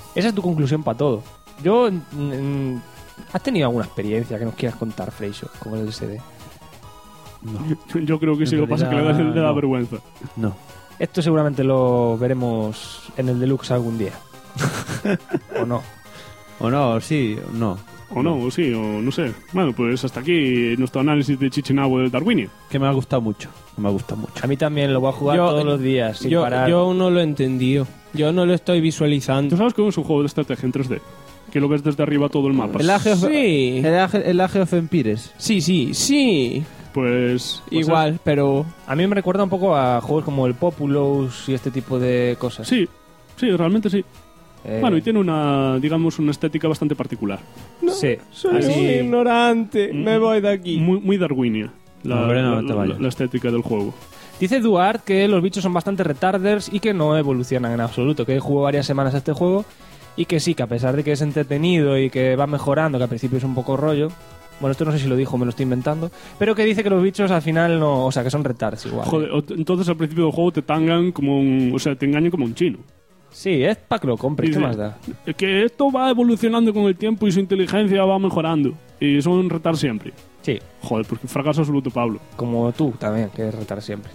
Esa es tu conclusión para todo. Yo... ¿Has tenido alguna experiencia que nos quieras contar, Freixo, con el LSD? No. Yo creo que sí, lo que pasa es que le da vergüenza. No. Esto seguramente lo veremos en el Deluxe algún día. ¿O no? O no, sí, no. O no, o sí, o no sé. Bueno, pues hasta aquí nuestro análisis de Chichinabo del Darwinio. Que me ha gustado mucho. Me ha gustado mucho. A mí también lo voy a jugar todos los días, sin parar. Yo no lo he entendido. Yo no lo estoy visualizando. ¿Tú sabes cómo es un juego de estrategia en 3D? Que lo ves desde arriba todo el mapa. El Age of, Sí. el Age of Empires. Sí. Pues Igual, pero... A mí me recuerda un poco a juegos como el Populous y este tipo de cosas. Sí, realmente sí. Bueno, y tiene una estética bastante particular. No, sí. Soy un ignorante. Me voy de aquí. Muy Darwinia la estética del juego. Dice Duarte que los bichos son bastante retarders y que no evolucionan en absoluto, que jugó varias semanas a este juego y que sí, que a pesar de que es entretenido y que va mejorando, que al principio es un poco rollo, bueno, esto no sé si lo dijo, me lo estoy inventando, pero que dice que los bichos al final no, o sea, que son retards igual. Joder, entonces al principio del juego te tangan como te engañan como un chino. Sí, es para que lo compres, ¿qué más da? Que esto va evolucionando con el tiempo y su inteligencia va mejorando. Y son retar siempre. Sí. Joder, pues fracaso absoluto, Pablo. Como tú también, que es retar siempre.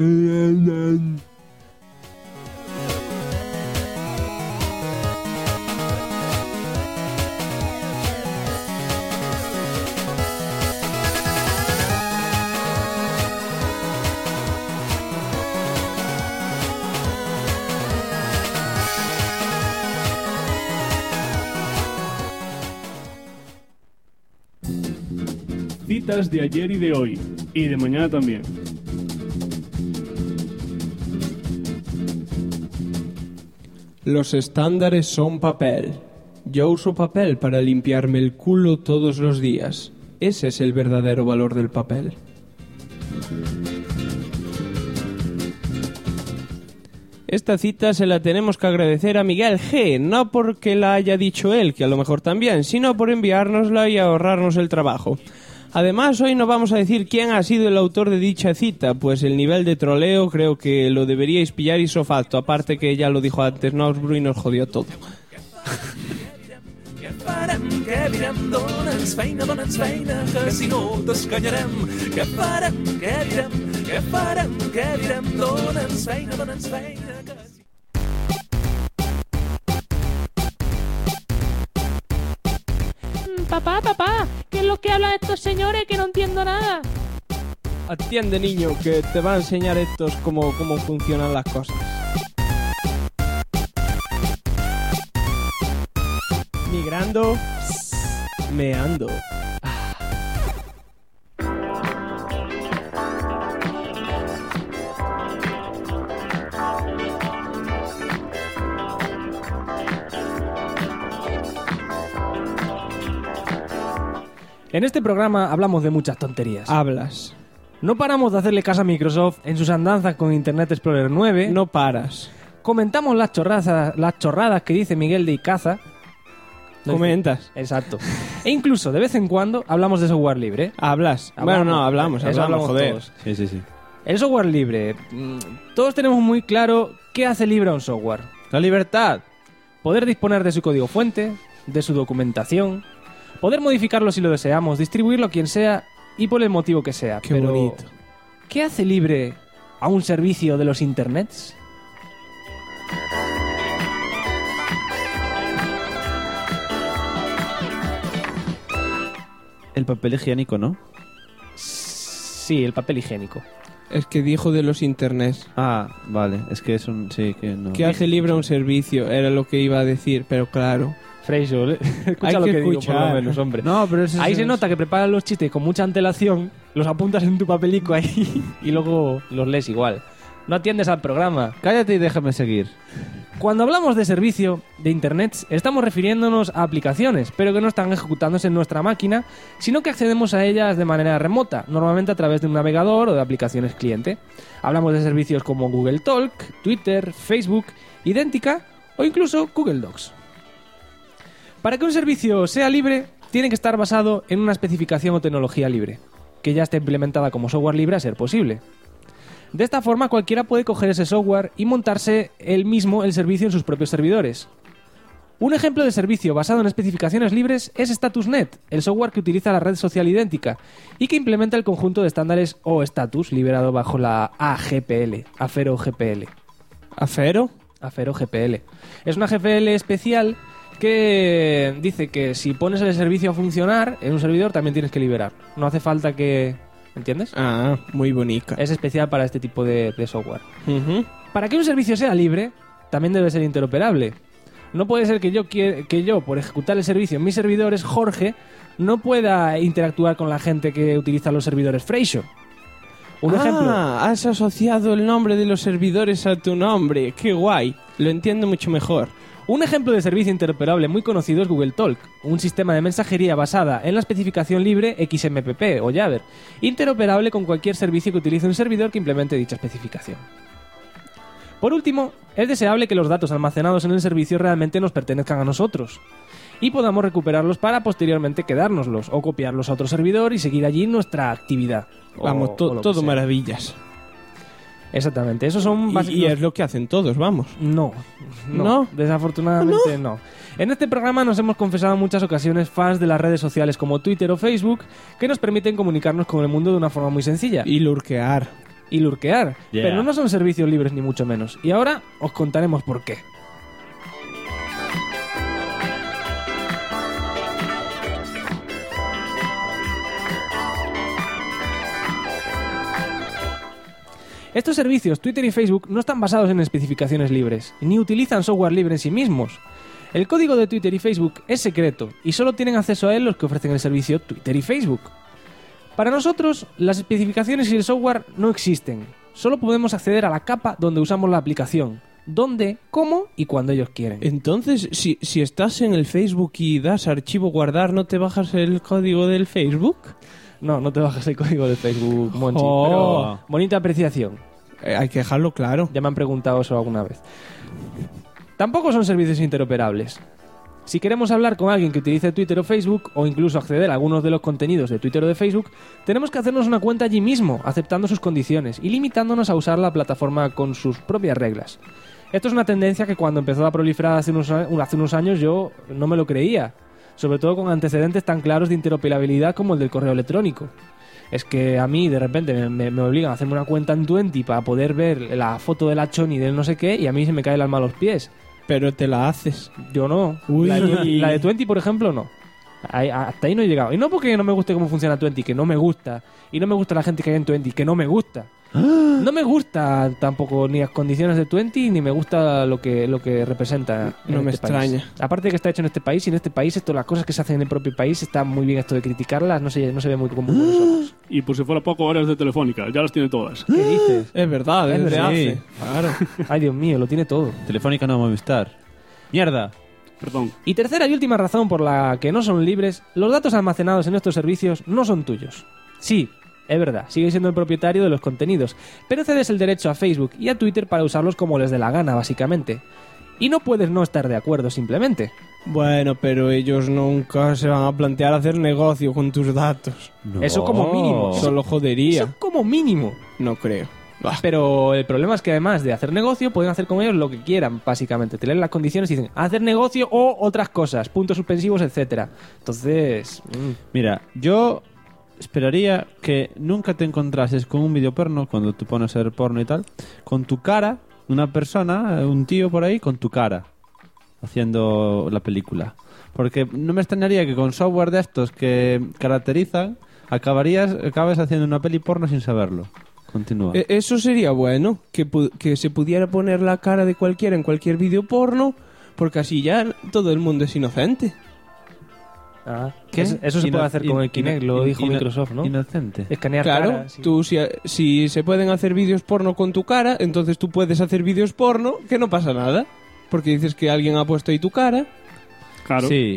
Citas de ayer y de hoy. Y de mañana también. Los estándares son papel. Yo uso papel para limpiarme el culo todos los días. Ese es el verdadero valor del papel. Esta cita se la tenemos que agradecer a Miguel G, no porque la haya dicho él, que a lo mejor también, sino por enviárnosla y ahorrarnos el trabajo. Además, hoy no vamos a decir quién ha sido el autor de dicha cita, pues el nivel de troleo creo que lo deberíais pillar iso facto, aparte que ya lo dijo antes Nosbru y nos jodió todo. Què direm, dona'ns feina, que si no t'escanyarem. Què farem, què direm, dona'ns feina, que si... Papá, ¿qué es lo que hablan estos señores que no entiendo nada? Atiende, niño, que te va a enseñar estos cómo funcionan las cosas. Migrando, meando. En este programa hablamos de muchas tonterías. Hablas. No paramos de hacerle caso a Microsoft en sus andanzas con Internet Explorer 9. No paras. Comentamos las chorradas que dice Miguel de Icaza. Comentas. Exacto. E incluso, de vez en cuando, hablamos de software libre. Hablas. Bueno, no, hablamos, joder. Todos. Sí. El software libre. Todos tenemos muy claro qué hace libre a un software. La libertad. Poder disponer de su código fuente, de su documentación, poder modificarlo si lo deseamos, distribuirlo a quien sea y por el motivo que sea. Qué bonito. ¿Qué hace libre a un servicio de los internets? El papel higiénico, ¿no? Sí, el papel higiénico. Es que dijo de los internets. Ah, vale. Es que es un... Sí, que no. ¿Qué hace libre un servicio? Era lo que iba a decir, pero claro. Freixo, escucha lo que digo, por lo menos, hombre. No, pero ahí se nota que preparas los chistes con mucha antelación, los apuntas en tu papelico ahí y luego los lees igual. No atiendes al programa. Cállate y déjame seguir. Cuando hablamos de servicio de internet, estamos refiriéndonos a aplicaciones, pero que no están ejecutándose en nuestra máquina, sino que accedemos a ellas de manera remota, normalmente a través de un navegador o de aplicaciones cliente. Hablamos de servicios como Google Talk, Twitter, Facebook, Idéntica o incluso Google Docs. Para que un servicio sea libre, tiene que estar basado en una especificación o tecnología libre, que ya esté implementada como software libre a ser posible. De esta forma, cualquiera puede coger ese software y montarse él mismo el servicio en sus propios servidores. Un ejemplo de servicio basado en especificaciones libres es StatusNet, el software que utiliza la red social idéntica y que implementa el conjunto de estándares OStatus liberado bajo la AGPL, Afero GPL. ¿Afero? Afero GPL. Es una GPL especial que dice que si pones el servicio a funcionar en un servidor también tienes que liberar. No hace falta que... ¿Entiendes? Ah, muy bonita. Es especial para este tipo de software. Uh-huh. Para que un servicio sea libre, también debe ser interoperable. No puede ser que yo, por ejecutar el servicio en mis servidores, Jorge, no pueda interactuar con la gente que utiliza los servidores Freixo. Un ejemplo. Has asociado el nombre de los servidores a tu nombre. ¡Qué guay! Lo entiendo mucho mejor. Un ejemplo de servicio interoperable muy conocido es Google Talk, un sistema de mensajería basada en la especificación libre XMPP o Jabber, interoperable con cualquier servicio que utilice un servidor que implemente dicha especificación. Por último, es deseable que los datos almacenados en el servicio realmente nos pertenezcan a nosotros y podamos recuperarlos para posteriormente quedárnoslos o copiarlos a otro servidor y seguir allí nuestra actividad. Vamos, todo maravillas. Exactamente, esos son y es lo que hacen todos, vamos. No, desafortunadamente no. En este programa nos hemos confesado en muchas ocasiones fans de las redes sociales como Twitter o Facebook que nos permiten comunicarnos con el mundo de una forma muy sencilla. Y lurkear. Pero no son servicios libres ni mucho menos. Y ahora os contaremos por qué. Estos servicios, Twitter y Facebook, no están basados en especificaciones libres, ni utilizan software libre en sí mismos. El código de Twitter y Facebook es secreto, y solo tienen acceso a él los que ofrecen el servicio Twitter y Facebook. Para nosotros, las especificaciones y el software no existen. Solo podemos acceder a la capa donde usamos la aplicación, dónde, cómo y cuando ellos quieren. Entonces, si estás en el Facebook y das archivo guardar, ¿no te bajas el código del Facebook? No te bajas el código del Facebook, Monchi. Pero bonita apreciación. Hay que dejarlo claro. Ya me han preguntado eso alguna vez. Tampoco son servicios interoperables. Si queremos hablar con alguien que utilice Twitter o Facebook, o incluso acceder a algunos de los contenidos de Twitter o de Facebook, tenemos que hacernos una cuenta allí mismo, aceptando sus condiciones y limitándonos a usar la plataforma con sus propias reglas. Esto es una tendencia que cuando empezó a proliferar hace unos años yo no me lo creía, sobre todo con antecedentes tan claros de interoperabilidad como el del correo electrónico. Es que a mí de repente me obligan a hacerme una cuenta en Twenty para poder ver la foto de la choni del no sé qué y a mí se me cae el alma a los pies. Pero te la haces. Yo no. La de Twenty, por ejemplo, no. Hasta ahí no he llegado. Y no porque no me guste cómo funciona Twenty, que no me gusta. Y no me gusta la gente que hay en Twenty, que no me gusta. No me gusta tampoco ni las condiciones de Twenty, ni me gusta lo que representa. No me extraña. País. Aparte de que está hecho en este país, y en este país las cosas que se hacen en el propio país, está muy bien esto de criticarlas, no se ve muy común con nosotros. Y por si fuera poco, ahora es de Telefónica, ya las tiene todas. ¿Qué dices? Es verdad, es verdad. Sí. Claro. Ay, Dios mío, lo tiene todo. Telefónica no, Movistar. ¡Mierda! Perdón. Y tercera y última razón por la que no son libres, los datos almacenados en estos servicios no son tuyos. Sí, es verdad, sigues siendo el propietario de los contenidos, pero cedes el derecho a Facebook y a Twitter para usarlos como les dé la gana, básicamente. Y no puedes no estar de acuerdo, simplemente. Bueno, pero ellos nunca se van a plantear hacer negocio con tus datos. No. Eso como mínimo. Solo jodería. Eso como mínimo. No creo. Pero el problema es que además de hacer negocio, pueden hacer con ellos lo que quieran, básicamente. Te leen las condiciones y dicen hacer negocio o otras cosas, puntos suspensivos, etcétera. Entonces... Mira, yo esperaría que nunca te encontrases con un vídeo porno, cuando tú pones a ver porno y tal, con tu cara, una persona, un tío por ahí, con tu cara, haciendo la película. Porque no me extrañaría que con software de estos que caracterizan, acabes haciendo una peli porno sin saberlo. Continúa. Eso sería bueno, que se pudiera poner la cara de cualquiera en cualquier vídeo porno, porque así ya todo el mundo es inocente. ¿Qué? Eso se puede hacer con el Kinect, lo dijo Microsoft, ¿no? Inocente. Escanear claro, cara. Sí. Tú si se pueden hacer vídeos porno con tu cara, entonces tú puedes hacer vídeos porno que no pasa nada, porque dices que alguien ha puesto ahí tu cara. Claro. Sí.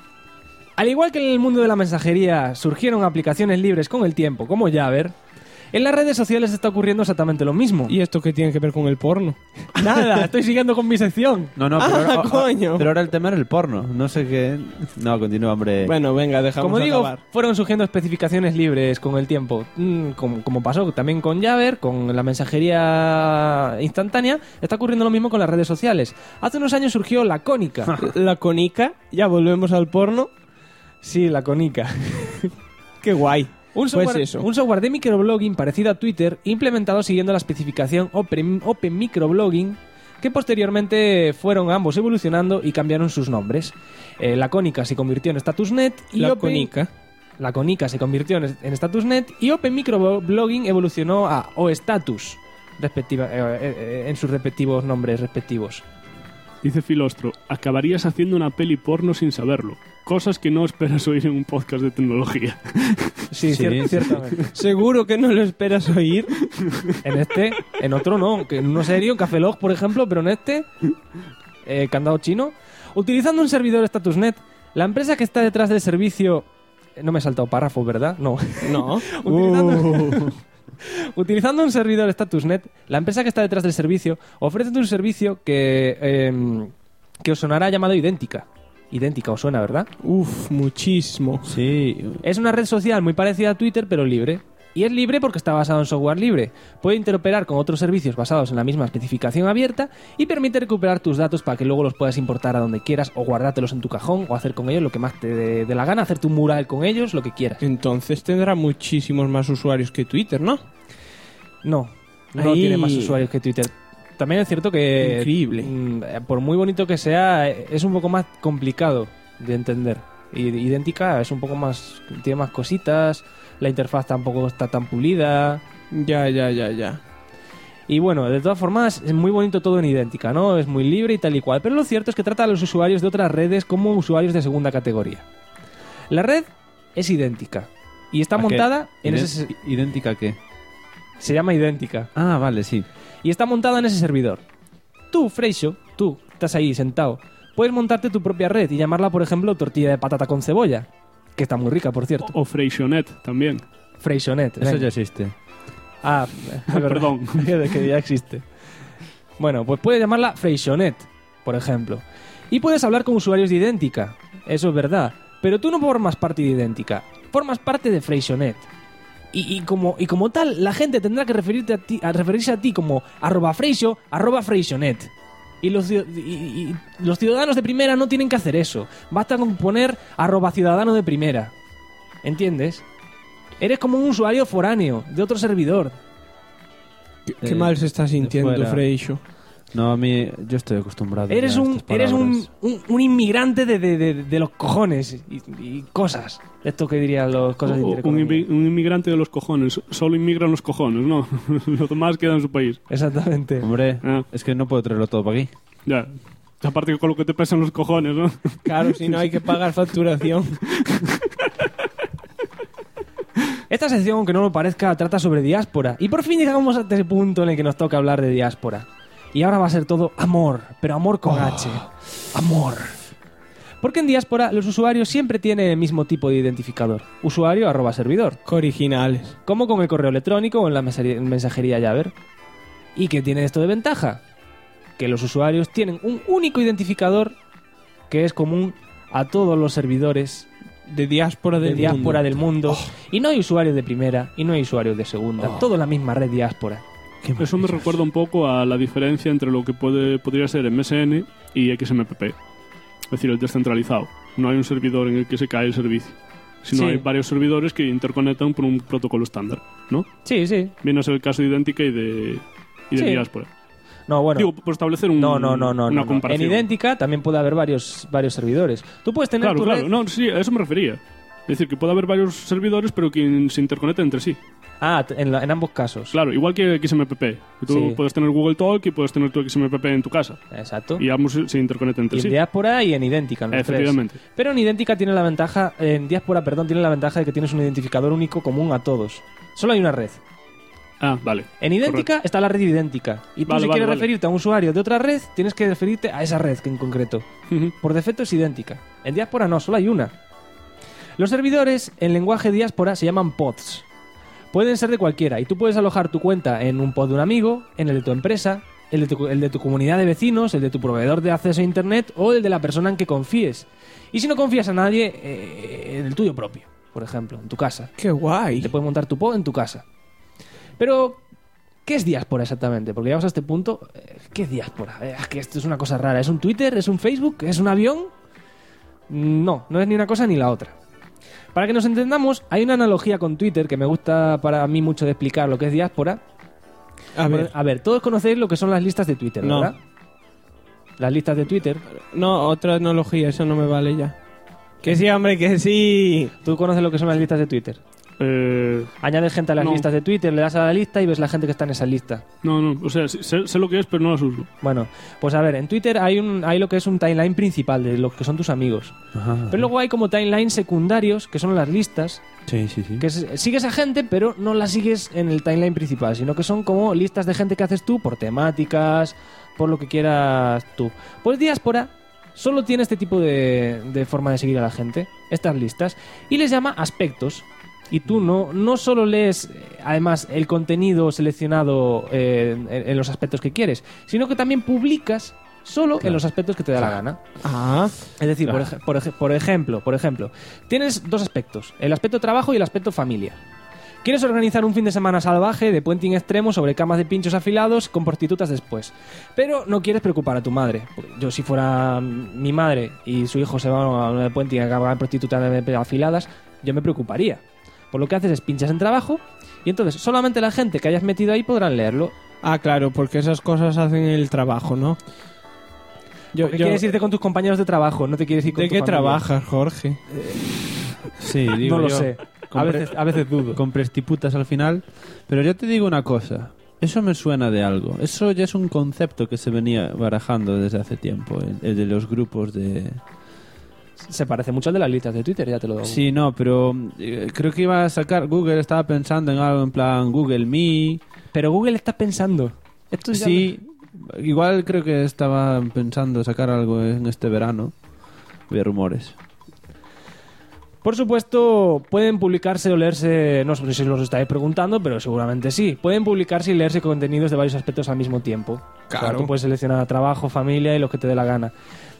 Al igual que en el mundo de la mensajería surgieron aplicaciones libres con el tiempo, como Jabber, En las redes sociales está ocurriendo exactamente lo mismo. ¿Y esto qué tiene que ver con el porno? Nada, estoy siguiendo con mi sección. No, pero coño. Pero ahora el tema era el porno. No sé qué... No, continúa, hombre. Bueno, venga, dejamos Como digo, acabar. fueron surgiendo especificaciones libres con el tiempo. Como pasó también con Jabber, con la mensajería instantánea, está ocurriendo lo mismo con las redes sociales. Hace unos años surgió la Cónica. La Conica, ya volvemos al porno. Sí, la Cónica. Qué guay. Un software de microblogging parecido a Twitter, implementado siguiendo la especificación Open Microblogging, que posteriormente fueron ambos evolucionando y cambiaron sus nombres. La Cónica se convirtió en Statusnet y La Cónica se convirtió en Statusnet y Open Microblogging evolucionó a OStatus, en sus respectivos nombres respectivos. Dice Filostro, acabarías haciendo una peli porno sin saberlo. Cosas que no esperas oír en un podcast de tecnología. Sí, ciertamente. ¿Seguro que no lo esperas oír? En otro no. En uno serio, en Café Log, por ejemplo, pero en este, candado chino. Utilizando un servidor Statusnet, la empresa que está detrás del servicio... No me he saltado párrafo, ¿verdad? No. Utilizando un servidor Statusnet, la empresa que está detrás del servicio ofrece un servicio que os sonará llamado Idéntica. Idéntica os suena, ¿verdad? Muchísimo. Sí. Es una red social muy parecida a Twitter, pero libre. Y es libre porque está basado en software libre. Puede interoperar con otros servicios basados en la misma especificación abierta y permite recuperar tus datos para que luego los puedas importar a donde quieras o guardártelos en tu cajón o hacer con ellos lo que más te dé la gana, hacerte un mural con ellos, lo que quieras. Entonces tendrá muchísimos más usuarios que Twitter, ¿no? No tiene más usuarios que Twitter. También es cierto que... Increíble. Por muy bonito que sea, es un poco más complicado de entender. Idéntica es un poco más... Tiene más cositas, la interfaz tampoco está tan pulida. Ya. Y bueno, de todas formas, es muy bonito todo en Idéntica, ¿no? Es muy libre y tal y cual. Pero lo cierto es que trata a los usuarios de otras redes como usuarios de segunda categoría. La red es idéntica. Y está montada en ese... ¿Idéntica qué? Se llama Idéntica. Ah, vale, sí. Y está montada en ese servidor. Tú, Freixo, tú, estás ahí sentado, puedes montarte tu propia red y llamarla, por ejemplo, tortilla de patata con cebolla, que está muy rica, por cierto. O Freixonet también. Freixonet. Eso ya existe. Ah, perdón. que ya existe. Bueno, pues puedes llamarla Freixonet, por ejemplo. Y puedes hablar con usuarios de Idéntica. Eso es verdad. Pero tú no formas parte de Idéntica. Formas parte de Freixonet. Y como tal, la gente tendrá que referirse a ti como @Freixo, @Freixonet. Y los ciudadanos de primera no tienen que hacer eso. Basta con poner @ciudadano de primera. ¿Entiendes? Eres como un usuario foráneo de otro servidor. Qué mal se está sintiendo, Freixo. No, a mí... Yo estoy acostumbrado. Eres un inmigrante de los cojones y cosas. Esto que dirían los cosas de un inmigrante de los cojones. Solo inmigran los cojones, ¿no? Lo demás queda en su país. Exactamente. Hombre, es que no puedo traerlo todo para aquí. Ya. Aparte que con lo que te pesan los cojones, ¿no? Claro, si no hay que pagar facturación. Esta sección, aunque no lo parezca, trata sobre diáspora. Y por fin llegamos a ese punto en el que nos toca hablar de diáspora. Y ahora va a ser todo amor, pero amor con H. Amor. Porque en diáspora los usuarios siempre tienen el mismo tipo de identificador. Usuario @servidor. Qué originales. Como con el correo electrónico o en la mensajería Jabber. ¿Y qué tiene esto de ventaja? Que los usuarios tienen un único identificador que es común a todos los servidores de diáspora del mundo. Y no hay usuarios de primera y no hay usuarios de segunda. Todo la misma red diáspora. Eso me recuerda un poco a la diferencia entre lo que podría ser MSN y XMPP. Es decir, el descentralizado. No hay un servidor en el que se cae el servicio, sino hay varios servidores que interconectan por un protocolo estándar, ¿no? Sí. Viene a ser el caso de Idéntica y de diáspora. No, bueno. Digo, por establecer una comparación. En Idéntica también puede haber varios servidores. Tú puedes tener tu red... No, sí, a eso me refería. Es decir, que puede haber varios servidores, pero que se interconecten entre sí. Ah, en ambos casos. Claro, igual que XMPP. Tú puedes tener Google Talk y puedes tener tu XMPP en tu casa. Exacto. Y ambos se interconectan entre sí. En diáspora y en Idéntica. Efectivamente. Pero en Idéntica tiene la ventaja... En diáspora, tiene la ventaja de que tienes un identificador único común a todos. Solo hay una red. Ah, vale. En Idéntica está la red idéntica. Y tú si quieres referirte a un usuario de otra red, tienes que referirte a esa red en concreto. Por defecto es idéntica. En diáspora no, solo hay una. Los servidores en lenguaje diáspora se llaman pods. pueden ser de cualquiera. Y tú puedes alojar tu cuenta en un pod de un amigo, en el de tu empresa, el de tu comunidad de vecinos, el de tu proveedor de acceso a internet o el de la persona en que confíes. Y si no confías a nadie, en el tuyo propio, por ejemplo, en tu casa. ¡Qué guay! Te puedes montar tu pod en tu casa. Pero, ¿qué es diáspora exactamente? Porque llegamos a este punto. ¿Qué es diáspora? Es que esto es una cosa rara. ¿Es un Twitter? ¿Es un Facebook? ¿Es un avión? No es ni una cosa ni la otra. Para que nos entendamos, hay una analogía con Twitter que me gusta para mí mucho de explicar lo que es diáspora. A ver, todos conocéis lo que son las listas de Twitter, ¿verdad? Las listas de Twitter. No, otra analogía, eso no me vale ya. Que sí, hombre, que sí. ¿Tú conoces lo que son las listas de Twitter? Añades gente a las listas de Twitter, le das a la lista y ves la gente que está en esa lista. No, o sea, sé lo que es, pero no las uso. Bueno, pues a ver, en Twitter hay lo que es un timeline principal de lo que son tus amigos. Ajá. Pero luego hay como timelines secundarios, que son las listas. Sí. Que sigues a gente, pero no la sigues en el timeline principal, sino que son como listas de gente que haces tú por temáticas, por lo que quieras tú. Pues diáspora solo tiene este tipo de forma de seguir a la gente, estas listas, y les llama aspectos. Y tú no solo lees, además, el contenido seleccionado en los aspectos que quieres, sino que también publicas solo en los aspectos que te da la gana. Es decir, por ejemplo, tienes dos aspectos, el aspecto trabajo y el aspecto familia. ¿Quieres organizar un fin de semana salvaje de puenting extremo sobre camas de pinchos afilados con prostitutas después? Pero no quieres preocupar a tu madre. Yo, si fuera mi madre y su hijo se va a una de puenting a acabar prostitutas afiladas, yo me preocuparía. Por lo que haces es pinchas en trabajo y entonces solamente la gente que hayas metido ahí podrán leerlo. Ah, claro, porque esas cosas hacen el trabajo, ¿no? Quieres irte con tus compañeros de trabajo, no te quieres ir con tu familia. ¿De qué trabajas, Jorge? Sí, digo no lo yo. sé. A veces dudo. Con prestiputas al final. Pero yo te digo una cosa. Eso me suena de algo. Eso ya es un concepto que se venía barajando desde hace tiempo. El de los grupos de... Se parece mucho al de las listas de Twitter, ya te lo digo. Sí, no, pero creo que iba a sacar... Google estaba pensando en algo en plan Google Me. Pero Google está pensando. Esto sí, igual creo que estaba pensando sacar algo en este verano. Había rumores. Por supuesto, pueden publicarse o leerse, no sé si os estáis preguntando, pero seguramente sí. Pueden publicarse y leerse contenidos de varios aspectos al mismo tiempo. Claro. O sea, tú puedes seleccionar trabajo, familia y lo que te dé la gana.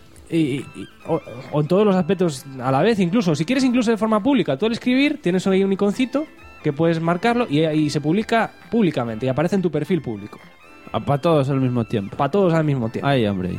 O en todos los aspectos a la vez, incluso. Si quieres incluso de forma pública, tú al escribir tienes ahí un iconcito que puedes marcarlo y se publica públicamente y aparece en tu perfil público. Para todos al mismo tiempo. Para todos al mismo tiempo. Ay, hombre.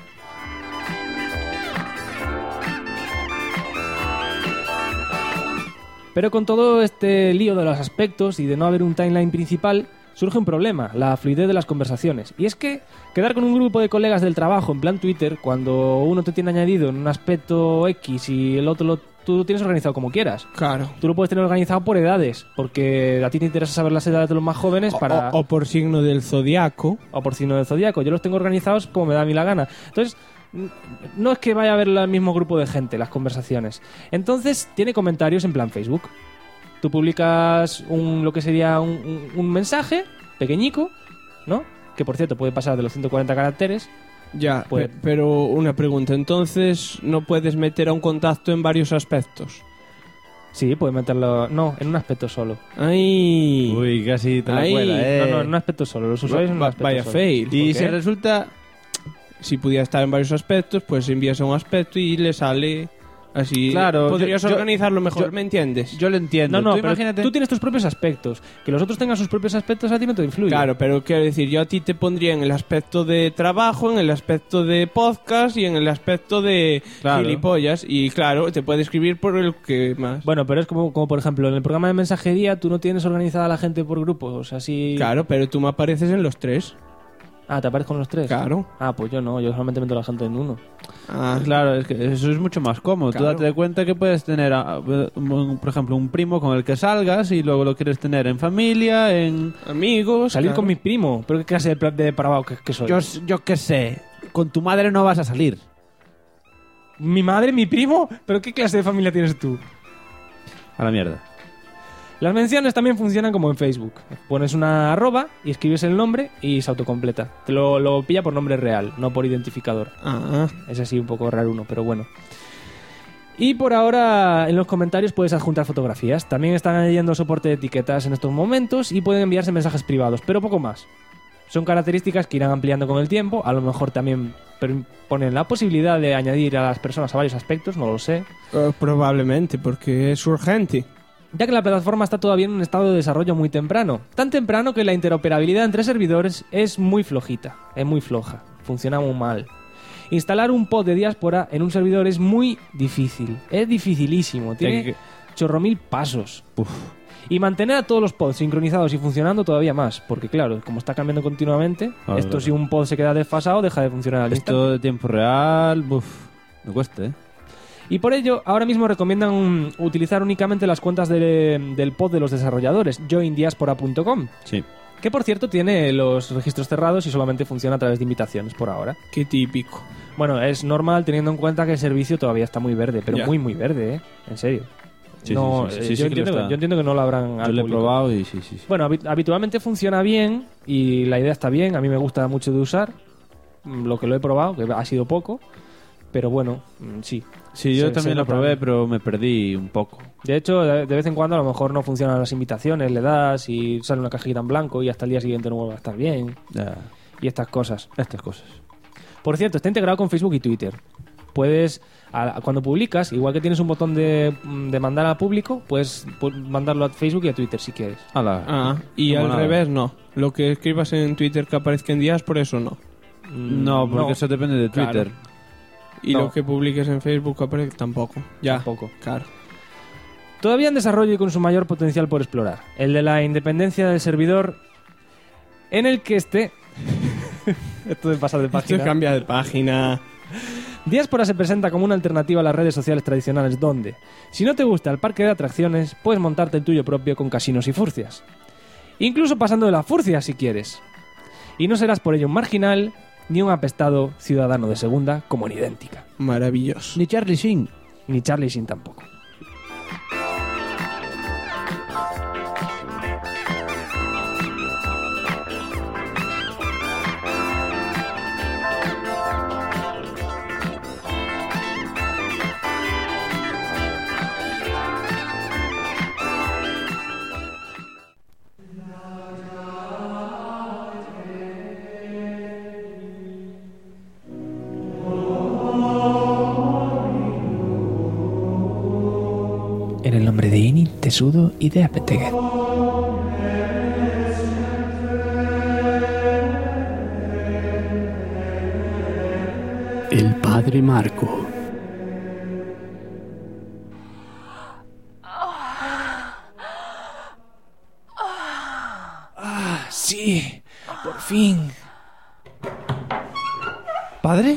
Pero con todo este lío de los aspectos y de no haber un timeline principal, surge un problema, la fluidez de las conversaciones. Y es que quedar con un grupo de colegas del trabajo en plan Twitter, cuando uno te tiene añadido en un aspecto X y el otro tú lo tienes organizado como quieras. Claro. Tú lo puedes tener organizado por edades, porque a ti te interesa saber las edades de los más jóvenes para... O por signo del zodiaco. O por signo del zodiaco. Yo los tengo organizados como me da a mí la gana. Entonces, no es que vaya a haber el mismo grupo de gente las conversaciones. Entonces, tiene comentarios en plan Facebook. Tú publicas lo que sería un mensaje pequeñico, ¿no? Que por cierto puede pasar de los 140 caracteres. Ya, pero una pregunta. Entonces, ¿no puedes meter a un contacto en varios aspectos? Sí, puedes meterlo... No, en un aspecto solo. ¡Ay! Uy, casi te la cuela, No, en un aspecto solo. Los usuarios en un aspecto vaya solo. fail. Y si resulta... Si pudiera estar en varios aspectos, pues envías a un aspecto y le sale así. Claro. Podrías organizarlo mejor, ¿me entiendes? Yo lo entiendo. No, Tú pero imagínate... tú tienes tus propios aspectos. Que los otros tengan sus propios aspectos a ti no te influye. Claro, pero quiero decir, yo a ti te pondría en el aspecto de trabajo, en el aspecto de podcast y en el aspecto de gilipollas. Y claro, te puede escribir por el que más. Bueno, pero es como por ejemplo, en el programa de mensajería tú no tienes organizada a la gente por grupos, así... Claro, pero tú me apareces en los tres. Ah, ¿te aparezes con los tres? Claro. Ah, pues yo no, yo solamente meto a la gente en uno. Ah, claro, es que eso es mucho más cómodo. Claro. Tú date cuenta que puedes tener, por ejemplo, un primo con el que salgas y luego lo quieres tener en familia, en amigos. Salir claro. con mi primo. ¿Pero qué clase de depravado que soy? Yo qué sé. Con tu madre no vas a salir. ¿Mi madre, mi primo? ¿Pero qué clase de familia tienes tú? A la mierda. Las menciones también funcionan como en Facebook. Pones una arroba y escribes el nombre y se autocompleta. Te lo pilla por nombre real, no por identificador. Ah. Es así un poco raro uno, pero bueno. Y por ahora en los comentarios puedes adjuntar fotografías. También están añadiendo soporte de etiquetas en estos momentos y pueden enviarse mensajes privados, pero poco más. Son características que irán ampliando con el tiempo. A lo mejor también ponen la posibilidad de añadir a las personas a varios aspectos, no lo sé. Probablemente, porque es urgente. Ya que la plataforma está todavía en un estado de desarrollo muy temprano. Tan temprano que la interoperabilidad entre servidores es muy flojita, es muy floja, funciona muy mal. Instalar un pod de diáspora en un servidor es muy difícil, es dificilísimo, tiene chorro mil pasos. Uf. Y mantener a todos los pods sincronizados y funcionando todavía más, porque claro, como está cambiando continuamente, esto si un pod se queda desfasado deja de funcionar al instante. Esto de tiempo real, me cuesta, ¿eh? Y por ello, ahora mismo recomiendan utilizar únicamente las cuentas del pod de los desarrolladores, joindiaspora.com. Sí. Que por cierto tiene los registros cerrados y solamente funciona a través de invitaciones por ahora. Qué típico. Bueno, es normal teniendo en cuenta que el servicio todavía está muy verde, pero Ya. muy verde, ¿eh? En serio. Sí, No, sí, yo entiendo que no lo habrán Yo al lo he público. probado y sí. Bueno, habitualmente funciona bien y la idea está bien. A mí me gusta mucho de usar. Lo que lo he probado, que ha sido poco. Pero bueno, sí. Sí, yo también lo nota. probé, pero me perdí un poco. De hecho, de vez en cuando a lo mejor no funcionan las invitaciones, le das y sale una cajita en blanco y hasta el día siguiente no vuelve a estar bien. Y estas cosas. Por cierto, está integrado con Facebook y Twitter. Puedes, cuando publicas, igual que tienes un botón de mandar al público, puedes mandarlo a Facebook y a Twitter si quieres. Y Como al nada. revés no. Lo que escribas en Twitter que aparezca en días, por eso no. No, porque eso depende de Twitter. Claro. Y No. lo que publiques en Facebook aparece tampoco. Ya. Tampoco. Claro. Todavía en desarrollo y con su mayor potencial por explorar. El de la independencia del servidor en el que esté... Esto de pasar de página. Esto cambia de página. Diáspora se presenta como una alternativa a las redes sociales tradicionales donde, si no te gusta el parque de atracciones, puedes montarte el tuyo propio con casinos y furcias. Incluso pasando de la furcia si quieres. Y no serás por ello un marginal ni un apestado ciudadano de segunda como en Idéntica. Maravilloso. Ni Charlie Sheen. Ni Charlie Sheen tampoco. En el nombre de Ini, Tesudo y de Apeteguet. El padre Marco. Sí, por fin. ¿Padre?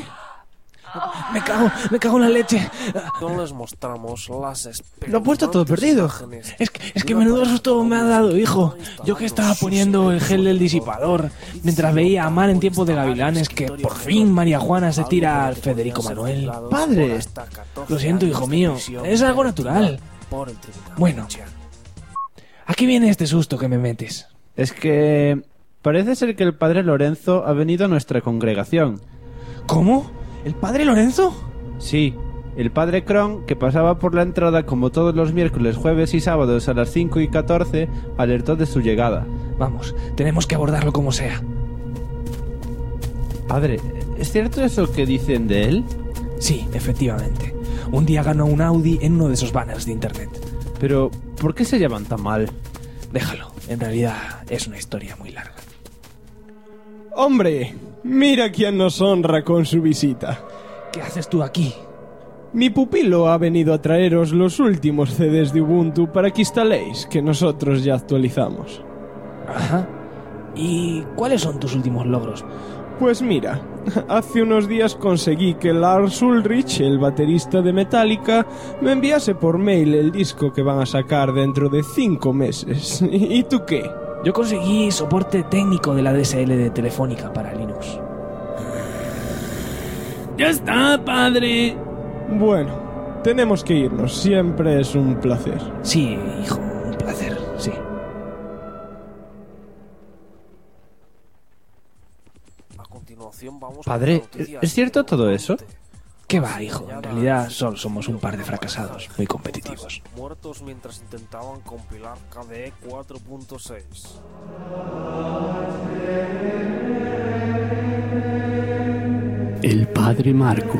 Me cago en la leche. No les mostramos las Lo ha puesto todo perdido. Es que menudo susto me ha dado, hijo. Yo que estaba poniendo el gel del disipador mientras veía a Mar en tiempo de gavilanes que por fin María Juana se tira al Federico Manuel. Padre. Lo siento, hijo mío. Es algo natural. Bueno, aquí viene este susto que me metes. Es que parece ser que el padre Lorenzo ha venido a nuestra congregación. ¿Cómo? ¿El padre Lorenzo? Sí, el padre Cron, que pasaba por la entrada como todos los miércoles, jueves y sábados a las 5:14, alertó de su llegada. Vamos, tenemos que abordarlo como sea. Padre, ¿es cierto eso que dicen de él? Sí, efectivamente. Un día ganó un Audi en uno de esos banners de internet. Pero, ¿por qué se llaman tan mal? Déjalo, en realidad es una historia muy larga. Hombre, mira quién nos honra con su visita. ¿Qué haces tú aquí? Mi pupilo ha venido a traeros los últimos CDs de Ubuntu para que instaléis, que nosotros ya actualizamos. Ajá. ¿Y cuáles son tus últimos logros? Pues mira, hace unos días conseguí que Lars Ulrich, el baterista de Metallica, me enviase por mail el disco que van a sacar dentro de 5 meses. ¿Y tú qué? Yo conseguí soporte técnico de la DSL de Telefónica para Linux. ¡Ya está, padre! Bueno, tenemos que irnos. Siempre es un placer. Sí, hijo, un placer, sí. A continuación vamos Padre, con las noticias ¿es cierto todo eso? ¿Qué va, hijo? En realidad solo somos un par de fracasados muy competitivos. Muertos mientras intentaban compilar KDE 4.6. El padre Marco.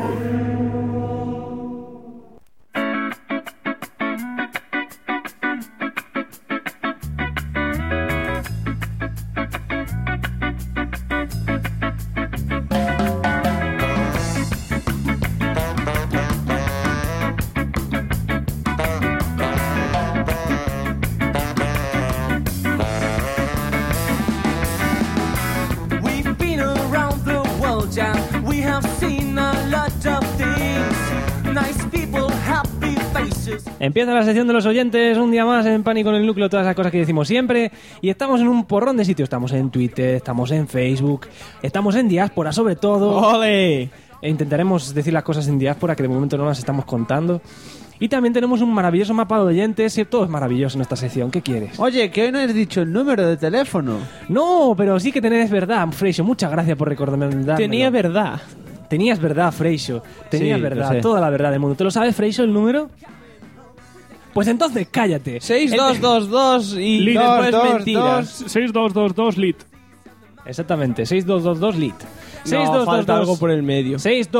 Empieza la sección de los oyentes, un día más en Pánico en el Núcleo, todas esas cosas que decimos siempre. Y estamos en un porrón de sitios. Estamos en Twitter, estamos en Facebook, estamos en Diáspora sobre todo. ¡Ole! E intentaremos decir las cosas en Diáspora, que de momento no las estamos contando. Y también tenemos un maravilloso mapa de oyentes. Todo es maravilloso en esta sección. ¿Qué quieres? Oye, que hoy no has dicho el número de teléfono. No, pero sí que tenés verdad, Freixo. Muchas gracias por recordarme. Tenía verdad. Tenías verdad, Freixo. Tenías Sí, lo verdad, sé. toda la verdad del mundo. ¿Te lo sabes, Freixo, el número? Pues entonces cállate. 6222 y Lit. después 2, mentiras. 6222 lit. Exactamente, 6222 lit. No, falta algo por el medio.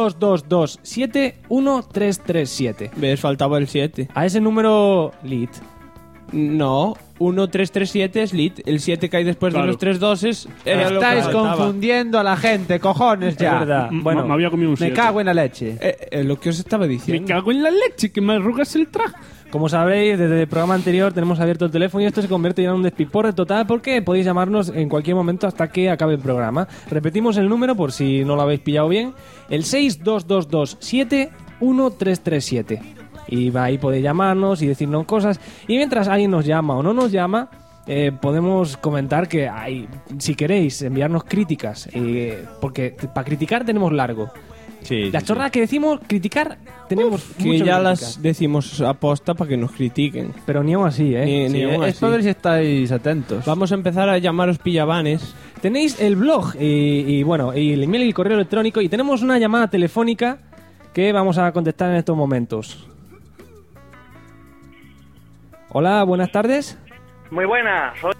6222711337. ¿Ves? Faltaba el 7. A ese número lit. No, 1337 es lit. El 7 que hay después Claro. de los 3 doses era lo que Estáis faltaba. confundiendo a la gente, cojones ya. Es verdad. Bueno, me había comido un Me 7. cago en la leche. Lo que os estaba Me diciendo. cago en la leche, que me arrugas el traje. como sabréis, desde el programa anterior tenemos abierto el teléfono y esto se convierte ya en un despiporre total porque podéis llamarnos en cualquier momento hasta que acabe el programa. Repetimos el número por si no lo habéis pillado bien. El 622271337. Y ahí podéis llamarnos y decirnos cosas. Y mientras alguien nos llama o no nos llama, podemos comentar que si queréis enviarnos críticas, porque para criticar tenemos largo. Sí, Las chorradas que decimos, criticar, tenemos Que mucho ya que las criticar. decimos aposta para que nos critiquen. Pero ni aún así, ¿eh? Ni aún Es así. para ver si estáis atentos. Vamos a empezar a llamaros pillabanes. Tenéis el blog y bueno, y el email y el correo electrónico y tenemos una llamada telefónica que vamos a contestar en estos momentos. Hola, buenas tardes. Muy buena, soy...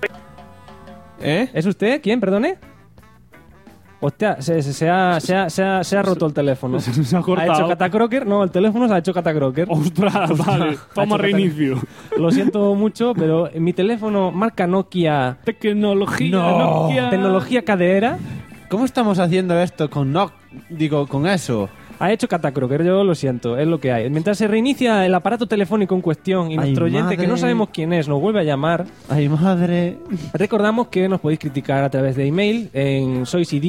¿Es usted? ¿Quién? Perdone. Hostia, se ha roto el teléfono. Se ha cortado. ¿Ha hecho catacroker? No, el teléfono se ha hecho catacroker. ¡Ostras! Vale, toma reinicio. Lo siento mucho, pero mi teléfono marca Nokia. Tecnología, No. Nokia. Tecnología cadera. ¿Cómo estamos haciendo esto con con eso? Ha hecho catacroker, yo lo siento, es lo que hay. Mientras se reinicia el aparato telefónico en cuestión y Ay, nuestro oyente, que no madre. sabemos quién es, nos vuelve a llamar, Ay, madre. recordamos que nos podéis criticar a través de email en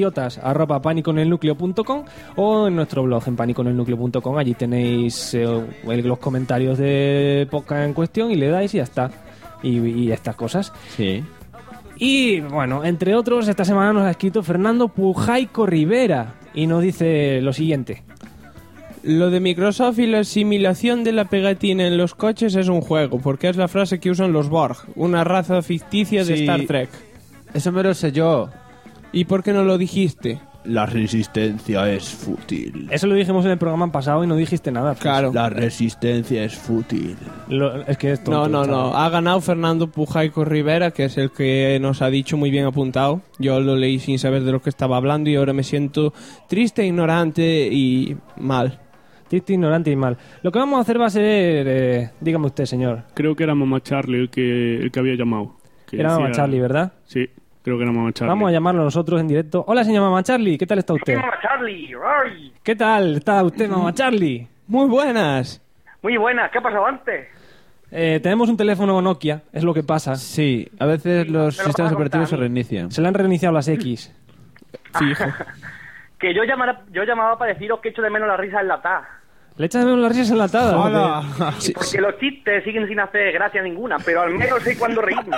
soisidiotas@paniconelnucleo.com o en nuestro blog en paniconelnucleo.com. Allí tenéis los comentarios de podcast en cuestión y le dais y ya está. Y estas cosas. Sí. Y bueno, entre otros, esta semana nos ha escrito Fernando Pujaico Rivera y nos dice lo siguiente. Lo de Microsoft y la asimilación de la pegatina en los coches es un juego, porque es la frase que usan los Borg, una raza ficticia de Sí. Star Trek. Eso me lo sé yo. ¿Y por qué no lo dijiste? La resistencia es fútil. Eso lo dijimos en el programa pasado y no dijiste nada. Claro. La resistencia es fútil. Es que es tonto, No. chaval. Ha ganado Fernando Pujaico Rivera, que es el que nos ha dicho muy bien apuntado. Yo lo leí sin saber de lo que estaba hablando y ahora me siento triste, ignorante y mal. Triste, ignorante y mal. Lo que vamos a hacer va a ser... dígame usted, señor. Creo que era Mamá Charlie el que había llamado. Que Era Mamá decía- Charlie, ¿verdad? Sí, creo que era Mamá Charlie. Vamos a llamarlo nosotros en directo. Hola, señor Mamá Charlie, ¿qué tal está usted? Mamá Charlie, ¡ay! ¿Qué tal está usted, Mamá Charlie? Muy buenas. Muy buena, ¿qué ha pasado antes? Tenemos un teléfono Nokia, es lo que pasa. Sí, a veces los Me lo sistemas vas a operativos se contar a mí. reinician. Se le han reiniciado las X. Fijo. Que yo llamaba para deciros que echo de menos la risa enlatada. Le echas de menos las risas enlatadas. ¡Hola! Porque los chistes siguen sin hacer gracia ninguna, pero al menos sé cuándo reírme.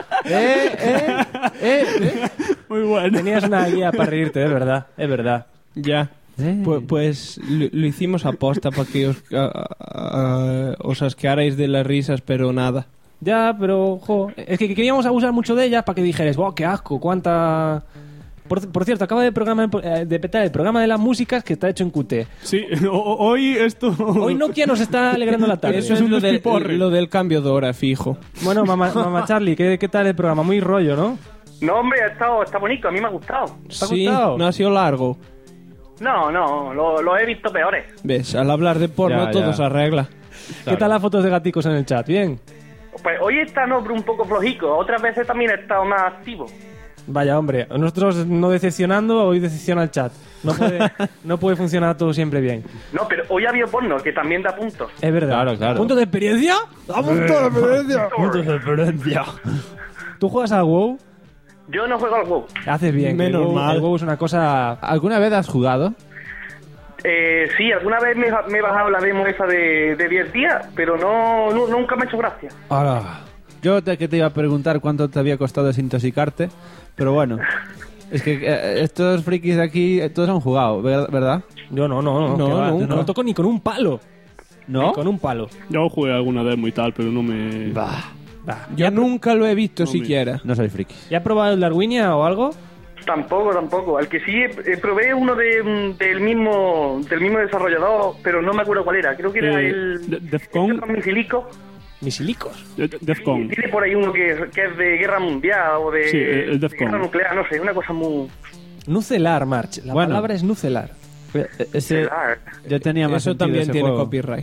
Muy bueno. Tenías una guía para reírte, es verdad, es verdad. Ya. Pues lo hicimos aposta para que os asquearais de las risas, pero nada. Ya, pero, es que queríamos abusar mucho de ellas para que dijerais, wow, qué asco, cuánta Por cierto, acaba de petar el programa de las músicas que está hecho en Qt. Sí, hoy esto... Hoy Nokia nos está alegrando la tarde. Eso es lo del cambio de hora, fijo. Bueno, mamá Charlie, ¿qué tal el programa? Muy rollo, ¿no? No, hombre, está bonito, a mí me ha gustado. ¿Te ha Sí, gustado? no ha sido largo. No, lo he visto peores. ¿Ves? Al hablar de porno Ya, todo ya. se arregla. ¿Qué tal las fotos de gaticos en el chat? ¿Bien? Pues hoy está un poco flojico, otras veces también he estado más activo. Vaya, hombre, nosotros no decepcionando, hoy decepciona el chat. No puede funcionar todo siempre bien. No, pero hoy ha habido porno, que también da puntos. Es verdad. Claro. ¿Puntos de experiencia? ¡Da puntos de experiencia! ¡Puntos de experiencia! ¿Tú juegas al WoW? Yo no juego al WoW. Haces bien. Menos mal. El WoW es una cosa... ¿Alguna vez has jugado? Sí, alguna vez me he bajado la demo esa de 10 días, pero nunca me ha hecho gracia. Ahora, yo que te iba a preguntar cuánto te había costado desintoxicarte, pero bueno, es que estos frikis de aquí todos han jugado, ¿verdad? Yo no, nunca. No toco ni con un palo. ¿No? Ni con un palo. Yo jugué alguna demo y tal, pero no me... Yo nunca lo he visto No, siquiera. No soy friki. ¿Ya has probado el Darwinia o algo? Tampoco. Al que sí probé uno del mismo desarrollador, pero no me acuerdo cuál era. Creo que era el Defcon. Misilico. ¿Misilicos? Defcon. Tiene por ahí uno que es de guerra mundial o de Sí, el Defcon. guerra nuclear, no sé, una cosa muy... Nucelar, March. La Bueno. palabra es nucelar. Ese, yo tenía más Eso sentido también ese tiene juego. copyright.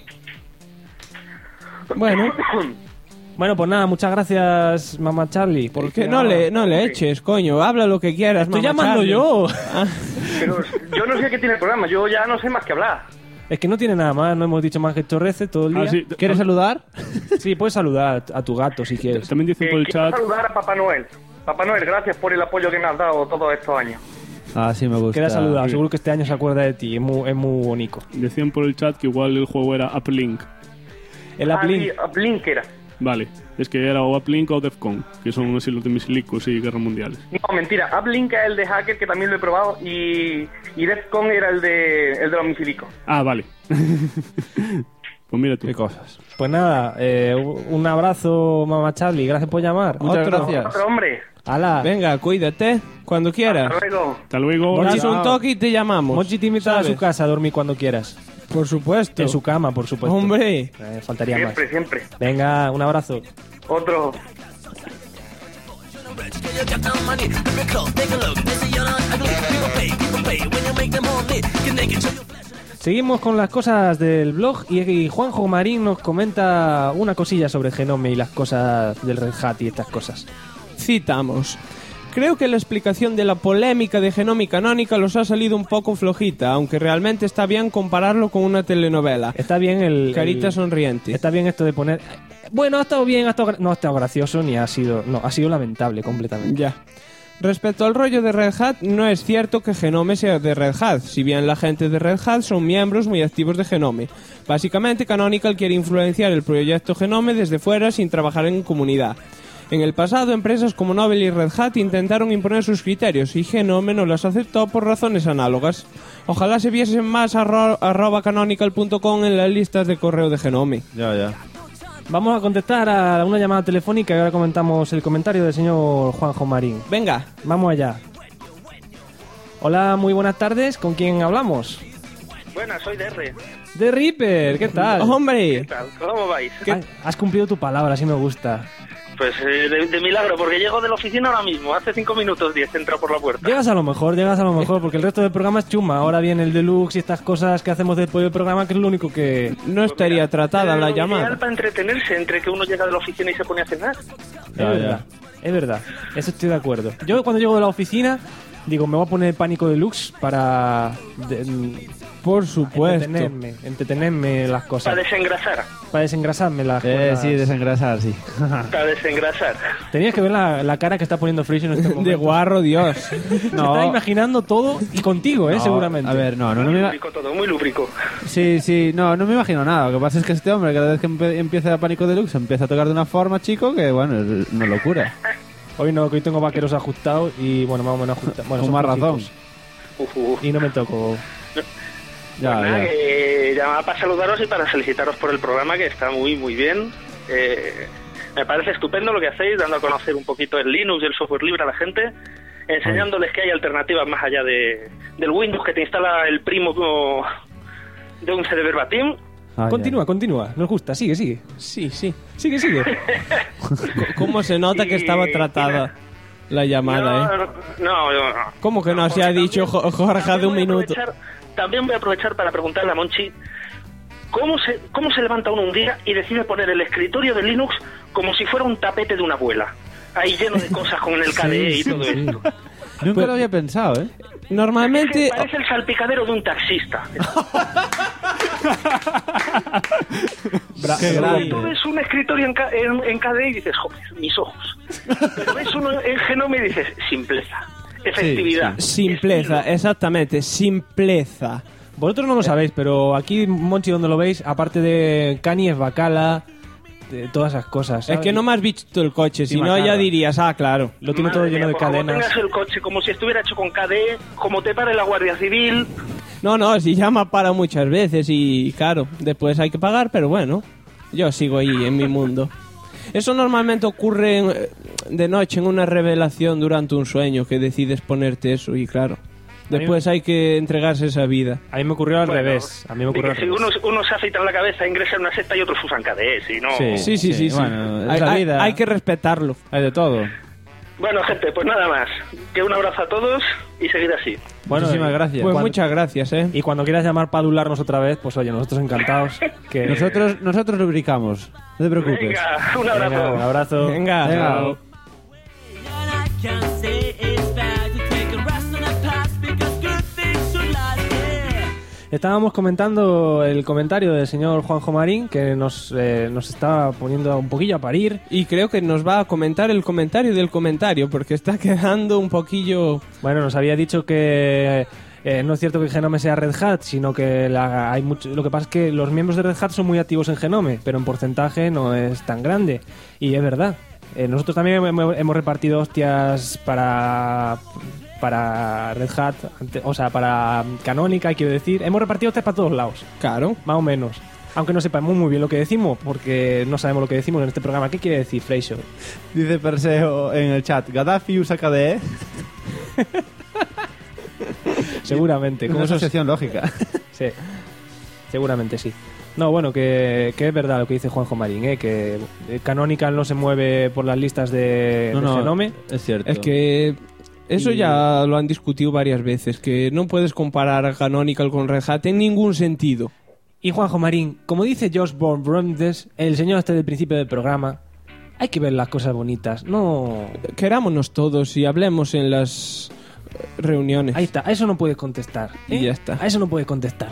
Bueno, pues nada, muchas gracias, mamá Charlie. ¿Por qué no le eches, coño? Habla lo que quieras, Estoy mamá llamando Charlie. yo. Pero yo no sé qué tiene el programa, yo ya no sé más que hablar. Es que no tiene nada más, no hemos dicho más que chorrece todo el día. sí. ¿Quieres saludar? Sí, puedes saludar a tu gato si quieres. También dicen por el Quiero chat... saludar a Papá Noel. Papá Noel, gracias por el apoyo que me has dado todos estos años. Ah, sí me gusta. Queda saludado, Sí. seguro que este año se acuerda de ti, es muy bonito. Decían por el chat que igual el juego era Uplink. El Uplink. Sí, Uplink era. Vale, es que era o Uplink o Defcon, que son así los de Misilicos y Guerras Mundiales. No, mentira, Uplink es el de Hacker, que también lo he probado, y Defcon era el de los misilicos. Ah, vale. Pues mira tú. Qué cosas. Pues nada, un abrazo, mamá Charlie, gracias por llamar. Muchas gracias. Otro hombre. ¡Hala! Venga, cuídate, cuando quieras. Hasta luego. Hasta luego. Haz un toque y te llamamos. Monchi te invita a ¿sabes? su casa a dormir cuando quieras. Por supuesto. En su cama, por supuesto. Hombre. Faltaría más. Siempre. Venga, un abrazo. Otro. Seguimos con las cosas del blog y Juanjo Marín nos comenta una cosilla sobre Genome y las cosas del Red Hat y estas cosas. Citamos. Creo que la explicación de la polémica de Genome y Canonical os ha salido un poco flojita, aunque realmente está bien compararlo con una telenovela. Está bien Carita sonriente. Está bien esto de poner... Bueno, ha estado bien, no ha estado gracioso ni ha sido... No, ha sido lamentable completamente. Ya. Respecto al rollo de Red Hat, no es cierto que Genome sea de Red Hat, si bien la gente de Red Hat son miembros muy activos de Genome. Básicamente, Canonical quiere influenciar el proyecto Genome desde fuera sin trabajar en comunidad. En el pasado, empresas como Novell y Red Hat intentaron imponer sus criterios y Genome no las aceptó por razones análogas. Ojalá se viesen más @canonical.com en las listas de correo de Genome. Ya. Vamos a contestar a una llamada telefónica y ahora comentamos el comentario del señor Juanjo Marín. Venga. Vamos allá. Hola, muy buenas tardes. ¿Con quién hablamos? Buenas, soy DR. De Reaper, ¿qué tal? ¡Hombre! ¿Qué tal? ¿Cómo vais? Has cumplido tu palabra, así me gusta. Pues de milagro, porque llego de la oficina ahora mismo, hace 5 minutos 10 he entrado por la puerta. Llegas a lo mejor, porque el resto del programa es chuma. Ahora viene el deluxe y estas cosas que hacemos después del programa, que es lo único que... No estaría tratada la Lo llamada. ideal para entretenerse entre que uno llega de la oficina y se pone a cenar. Es verdad, eso estoy de acuerdo. Yo cuando llego de la oficina, digo, me voy a poner Pánico Deluxe para... Por supuesto. Entretenerme las cosas. Para desengrasar. Para desengrasarme las cosas. Sí, desengrasar, sí. Para desengrasar. Tenías que ver la cara que está poniendo Freeze en este momento. De guarro, Dios. Se está imaginando todo y contigo, seguramente. A ver, no muy me lúbrico todo, muy lúbrico. Sí, no me imagino nada. Lo que pasa es que este hombre, cada vez que empieza Pánico Deluxe, empieza a tocar de una forma, chico, que bueno, es una locura. Hoy no, que hoy tengo vaqueros ajustados y bueno, más o menos ajustados. Bueno, con más razón. Y no me toco. Ya. Llamaba para saludaros y para felicitaros por el programa, que está muy bien. Me parece estupendo lo que hacéis, dando a conocer un poquito el Linux y el software libre a la gente. enseñándoles que hay alternativas más allá del Windows que te instala el primo de un CD verbatim. Continúa, nos gusta, sigue. Sí. Sigue. ¿Cómo se nota que estaba tratada la llamada, No. ¿Cómo que no se ha dicho Jorge de un minuto? También voy a aprovechar para preguntarle a Monchi ¿cómo se levanta uno un día y decide poner el escritorio de Linux como si fuera un tapete de una abuela, ahí lleno de cosas con el KDE y todo esto. Nunca lo había pensado, ¿eh? Normalmente... Parece el salpicadero de un taxista. Qué grande. Tú ves un escritorio en KDE y dices, joder, mis ojos. Pero ves uno en Genome y dices, simpleza, efectividad. Simpleza, exactamente, simpleza. Vosotros no lo sabéis, pero aquí, Monchi, donde lo veis, aparte de Cani, es Bacala, de todas esas cosas, ¿sabes? Es que no me has visto el coche, si no ya dirías, claro. Lo tiene todo lleno de cadenas. Como tengas el coche como si estuviera hecho con KDE, como te pare la Guardia Civil. No, si ya me ha parado muchas veces y claro, después hay que pagar, pero bueno, yo sigo ahí en mi mundo. Eso normalmente ocurre de noche en una revelación durante un sueño, que decides ponerte eso y claro, después hay que entregarse esa vida. A mí me ocurrió al revés. Si uno se afeita en la cabeza, ingresa en una secta y otros usan KDE, si no... Sí. Bueno, es la vida. Hay que respetarlo. Hay de todo. Bueno, gente, pues nada más. Que un abrazo a todos y seguid así. Bueno, muchísimas gracias. Pues muchas gracias, Y cuando quieras llamar para adularnos otra vez, pues oye, nosotros encantados. Que... Nosotros lubricamos. No te preocupes. Venga, un abrazo. Venga, un abrazo. Venga. Chao. Estábamos comentando el comentario del señor Juanjo Marín, que nos está poniendo un poquillo a parir. Y creo que nos va a comentar el comentario del comentario, porque está quedando un poquillo... Bueno, nos había dicho que no es cierto que Genome sea Red Hat, sino que hay mucho. Lo que pasa es que los miembros de Red Hat son muy activos en Genome, pero en porcentaje no es tan grande. Y es verdad. Nosotros también hemos repartido hostias para Red Hat, o sea, para Canónica, quiero decir. Hemos repartido hostias para todos lados. Claro. Más o menos. Aunque no sepamos muy bien lo que decimos, porque no sabemos lo que decimos en este programa. ¿Qué quiere decir, Freixo? Dice Perseo en el chat, Gaddafi usa KDE. Seguramente. Una asociación lógica. Sí, seguramente sí. No, bueno, que es verdad lo que dice Juanjo Marín, que Canonical no se mueve por las listas de Genome. Es cierto. Es que eso ya lo han discutido varias veces, que no puedes comparar a Canonical con Red Hat en ningún sentido. Y Juanjo Marín, como dice Josh Bromdes, el señor del principio del programa, hay que ver las cosas bonitas, no... Querámonos todos y hablemos en las reuniones. Ahí está, a eso no puedes contestar. Y ya está. A eso no puedes contestar.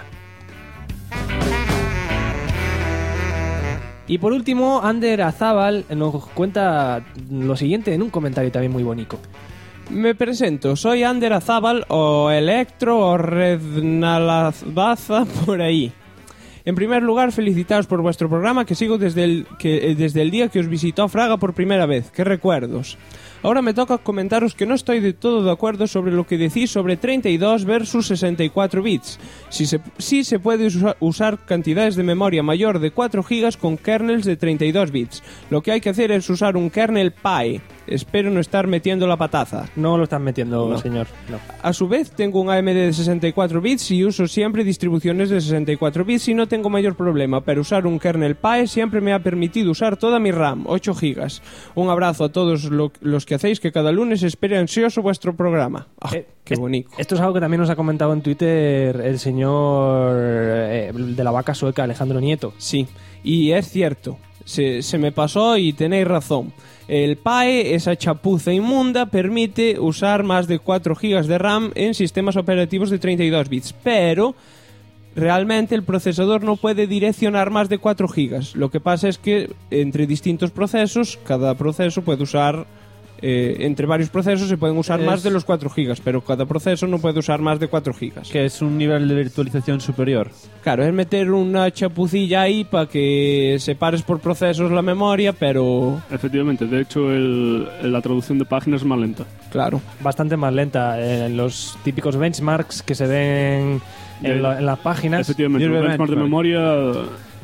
Y por último, Ander Azábal nos cuenta lo siguiente en un comentario también muy bonito. Me presento, soy Ander Azábal o Electro o Rednalabaza por ahí. En primer lugar, felicitaros por vuestro programa que sigo desde el día que os visitó Fraga por primera vez. ¡Qué recuerdos! Ahora me toca comentaros que no estoy de todo de acuerdo sobre lo que decís sobre 32 versus 64 bits. Sí se puede usar cantidades de memoria mayor de 4 GB con kernels de 32 bits. Lo que hay que hacer es usar un kernel PI. Espero no estar metiendo la pataza. No lo estás metiendo, no. Señor. No. A su vez, tengo un AMD de 64 bits y uso siempre distribuciones de 64 bits y no tengo mayor problema, pero usar un kernel PI siempre me ha permitido usar toda mi RAM, 8 GB. Un abrazo a todos los que hacéis, que cada lunes espero ansioso vuestro programa. ¡Qué bonito! Esto es algo que también nos ha comentado en Twitter el señor de la vaca sueca, Alejandro Nieto. Sí, y es cierto. Se me pasó y tenéis razón. El PAE, esa chapuza inmunda, permite usar más de 4 GB de RAM en sistemas operativos de 32 bits, pero realmente el procesador no puede direccionar más de 4 GB. Lo que pasa es que entre distintos procesos, cada proceso puede usar... entre varios procesos se pueden usar más de los 4 GB, pero cada proceso no puede usar más de 4 GB. Que es un nivel de virtualización superior. Claro, es meter una chapucilla ahí para que separes por procesos la memoria, pero... Efectivamente, de hecho la traducción de páginas es más lenta. Claro. Bastante más lenta. En los típicos benchmarks que se ven en las páginas. Efectivamente, los benchmarks de memoria...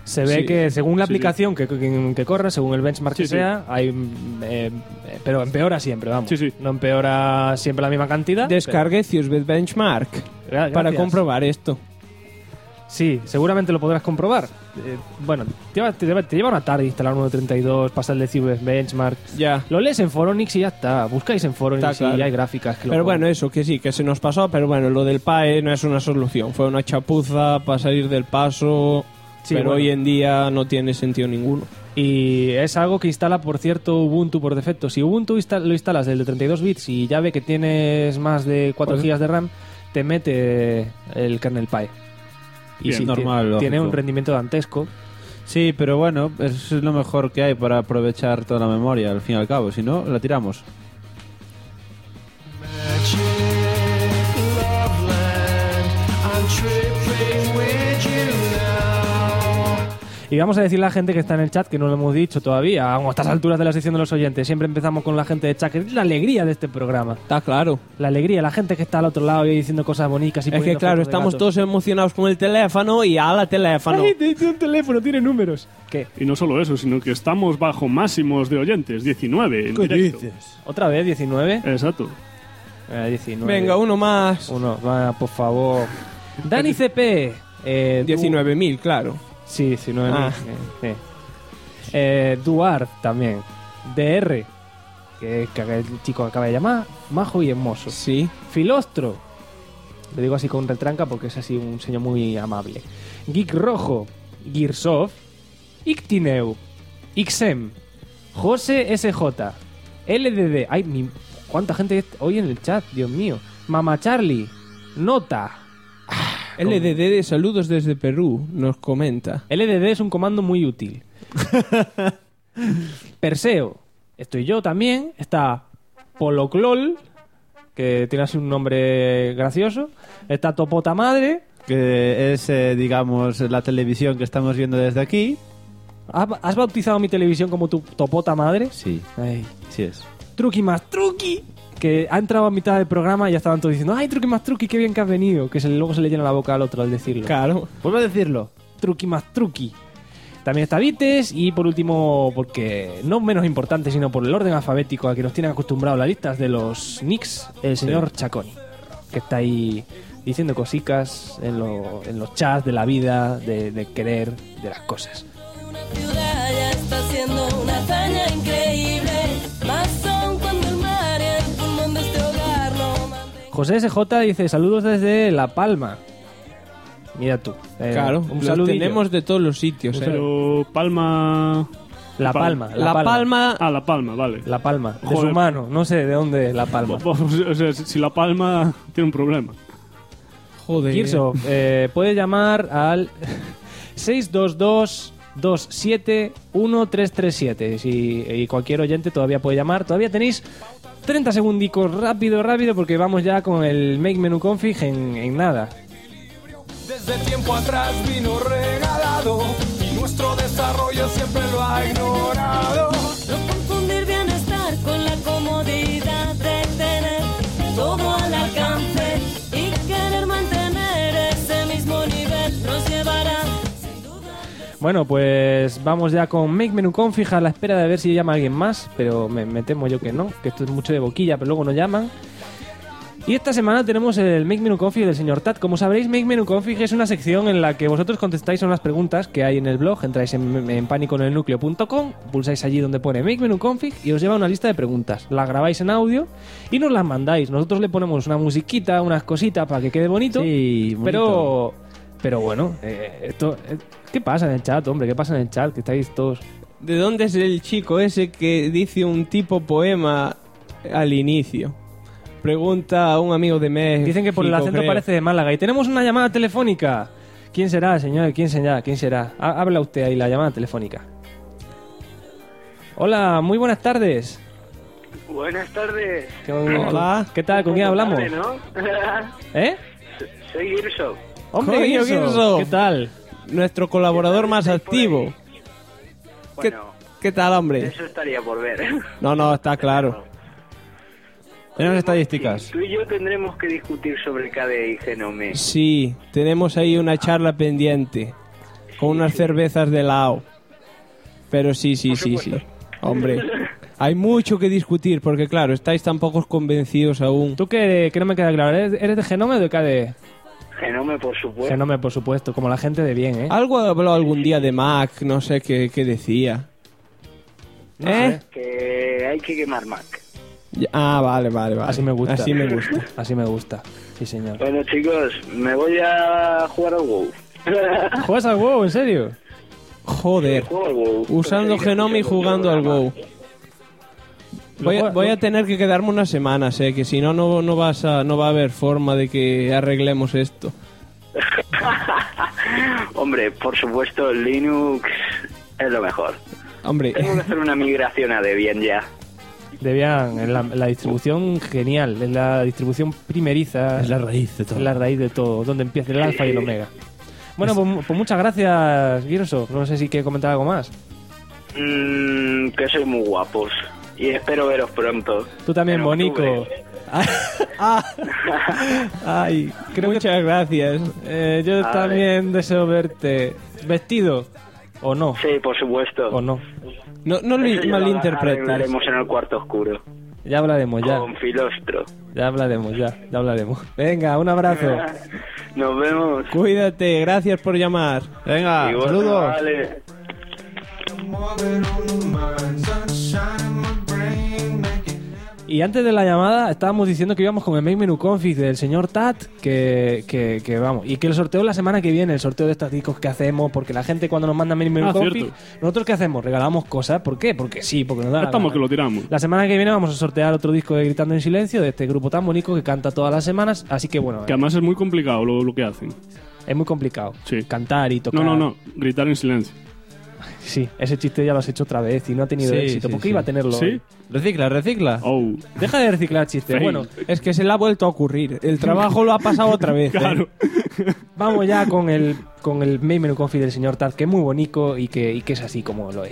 Se ve Sí. que según la Sí, aplicación que corra, según el benchmark Sí, que sí. sea, hay, pero empeora siempre, vamos. Sí, sí. No empeora siempre la misma cantidad. Descargue Ciusbet Benchmark Gracias. para comprobar esto. Sí, seguramente lo podrás comprobar. Bueno, te lleva una tarde instalar 1.32, pasar el de Ciber Benchmark. Ya. Lo lees en Foronix y ya está. Buscáis en Foronix Está claro. y hay gráficas que lo Pero ponen. bueno, eso que sí, que se nos pasó, pero bueno, lo del PAE no es una solución. Fue una chapuza para salir del paso, Sí, pero bueno. hoy en día no tiene sentido ninguno. Y es algo que instala, por cierto, Ubuntu por defecto. Si Ubuntu lo instalas del de 32 bits y ya ve que tienes más de 4 Pues- GB de RAM, te mete el kernel PAE. Y Bien, sí, normal, tiene lógico. un rendimiento dantesco. Sí, pero bueno, eso es lo mejor que hay para aprovechar toda la memoria, al fin y al cabo. Si no, la tiramos. Y vamos a decirle a la gente que está en el chat, que no lo hemos dicho todavía, aún a estas alturas de la sección de los oyentes. Siempre empezamos con la gente de chat, que es la alegría de este programa. Está claro. La alegría, la gente que está al otro lado y diciendo cosas bonitas. Y Es que poniendo claro, fotos de estamos gatos. todos emocionados con el teléfono y a la teléfono. ¡Ay, tiene un teléfono, tiene números! ¿Qué? Y no solo eso, sino que estamos bajo máximos de oyentes, 19 en directo. ¿Otra vez 19? Exacto. 19. Venga, uno más. Uno, va, por favor. Dani CP. 19.000, claro. Sí, 19.000. Ah. Duarte también. DR. Que el chico acaba de llamar. Majo y hermoso. Sí. Filostro. Lo digo así con retranca porque es así un señor muy amable. Geek Rojo. Gearsoft. Ictineu. Ixem. José SJ. LDD. Ay, cuánta gente hoy en el chat, Dios mío. Mama Charlie. Nota. LDD de saludos desde Perú nos comenta. LDD es un comando muy útil. Perseo. Estoy yo también. Está Poloclol, que tiene así un nombre gracioso. Está Topota Madre. Que es, digamos, la televisión que estamos viendo desde aquí. ¿Has bautizado mi televisión como tu Topota Madre? Sí, Ay. sí es. Truqui más Truqui. Que ha entrado a mitad del programa y ya estaban todos diciendo: ¡ay, Truqui más Truqui, qué bien que has venido! Que luego se le llena la boca al otro al decirlo. Claro. Vuelvo a decirlo. Truqui más Truqui. También está Vites y por último, porque no menos importante, sino por el orden alfabético al que nos tienen acostumbrados las listas de los nicks, el señor Chaconi, que está ahí diciendo cositas en los chats de la vida, de querer, de las cosas. Ciudad ya está haciendo una hazaña increíble. Más aún cuando el mar y el pulmón de este hogar no mantenga. José SJ dice: saludos desde La Palma. Mira tú. Claro, un los saludillo. tenemos de todos los sitios. Pero Palma... La Palma. La Palma. Ah, La Palma, vale. La Palma. De Joder. su mano. No sé de dónde La Palma. O sea, si La Palma tiene un problema. Joder. Kirso, puede llamar al 622-271337. Y cualquier oyente todavía puede llamar. Todavía tenéis 30 segundicos rápido, porque vamos ya con el Make Menu Config en nada. Desde tiempo atrás vino regalado y nuestro desarrollo siempre lo ha ignorado. No confundir bienestar con la comodidad de tener todo al alcance y querer mantener ese mismo nivel nos llevará. Bueno, pues vamos ya con Make Menu Config a la espera de ver si llama alguien más, pero me temo yo que no, que esto es mucho de boquilla, pero luego no llaman. Y esta semana tenemos el Make Menu Config del señor Tat. Como sabréis, Make Menu Config es una sección en la que vosotros contestáis a unas preguntas que hay en el blog. Entráis en paniconelnucleo.com, pulsáis allí donde pone Make Menu Config y os lleva una lista de preguntas. Las grabáis en audio y nos las mandáis. Nosotros le ponemos una musiquita, unas cositas para que quede bonito. Sí, bonito. Pero bueno, ¿qué pasa en el chat, hombre? ¿Qué pasa en el chat? Que estáis todos... ¿De dónde es el chico ese que dice un tipo poema al inicio? Pregunta a un amigo de México. Dicen que por el acento creo. parece de Málaga. Y tenemos una llamada telefónica. ¿Quién será, señor? ¿Quién será? Habla usted ahí, la llamada telefónica. Hola, muy buenas tardes. Buenas tardes. Hola. ¿Qué tal? ¿Con quién hablamos? Tarde, ¿no? ¿Eh? Soy Girso. Hombre, Coño, Girso. ¿Qué tal? Nuestro colaborador más activo. Bueno, ¿Qué tal, hombre? eso estaría por ver. No, está claro. Tenemos estadísticas. Tú y yo tendremos que discutir sobre KDE y Genome. Sí, tenemos ahí una charla pendiente. con unas cervezas de lado. Pero sí. Hombre, hay mucho que discutir porque, claro, estáis tan pocos convencidos aún. ¿Tú que no me queda claro? ¿Eres de Genome o de KDE? Genome, por supuesto. Genome, por supuesto, como la gente de bien, ¿eh? Algo habló algún día de Mac, no sé qué decía. No sé. Que hay que quemar Mac. Vale. Así me gusta. Así me gusta. Así me gusta. Sí, señor. Bueno, chicos, me voy a jugar al WoW. ¿Juegas al WoW, en serio? Joder. Juego al WoW. Usando Genome y jugando al WoW. Voy a tener que quedarme unas semanas, que si no va a haber forma de que arreglemos esto. Hombre, por supuesto, Linux es lo mejor. Hombre, tengo que hacer una migración a Debian ya. Debian, es la distribución genial, es la distribución primeriza. Es la raíz de todo. Es la raíz de todo, donde empieza el alfa y el omega. Bueno, pues muchas gracias, Girso. No sé si quieres comentar algo más. Que sois muy guapos. Y espero veros pronto. Tú también, Bonico. Ay, muchas gracias. Yo también deseo verte vestido. ¿O no? Sí, por supuesto. ¿O no? No lo malinterpretes. Hablaremos en el cuarto oscuro. Ya hablaremos, ya. Con Filostro. Ya hablaremos. Venga, un abrazo. Nos vemos. Cuídate, gracias por llamar. Venga, saludos. Vale. Y antes de la llamada estábamos diciendo que íbamos con el Make Menu Config del señor Tat, que vamos, y que el sorteo la semana que viene, el sorteo de estos discos que hacemos, porque la gente cuando nos manda Make Menu Config, cierto. nosotros ¿qué hacemos? Regalamos cosas. ¿Por qué? Porque sí, porque nos da la Estamos gana. que lo tiramos. La semana que viene vamos a sortear otro disco de Gritando en Silencio, de este grupo tan bonito que canta todas las semanas, así que bueno. Que además es muy complicado lo que hacen. Es muy complicado. Sí. Cantar y tocar. No, gritar en silencio. Sí, ese chiste ya lo has hecho otra vez y no ha tenido éxito. ¿Por qué iba a tenerlo? ¿Sí? hoy? Recicla. Oh. Deja de reciclar chistes. Fail. Bueno, Es que se le ha vuelto a ocurrir. El trabajo lo ha pasado otra vez. Claro. vamos ya con el Make Menu Config del señor Tat, que es muy bonito y que es así como lo es.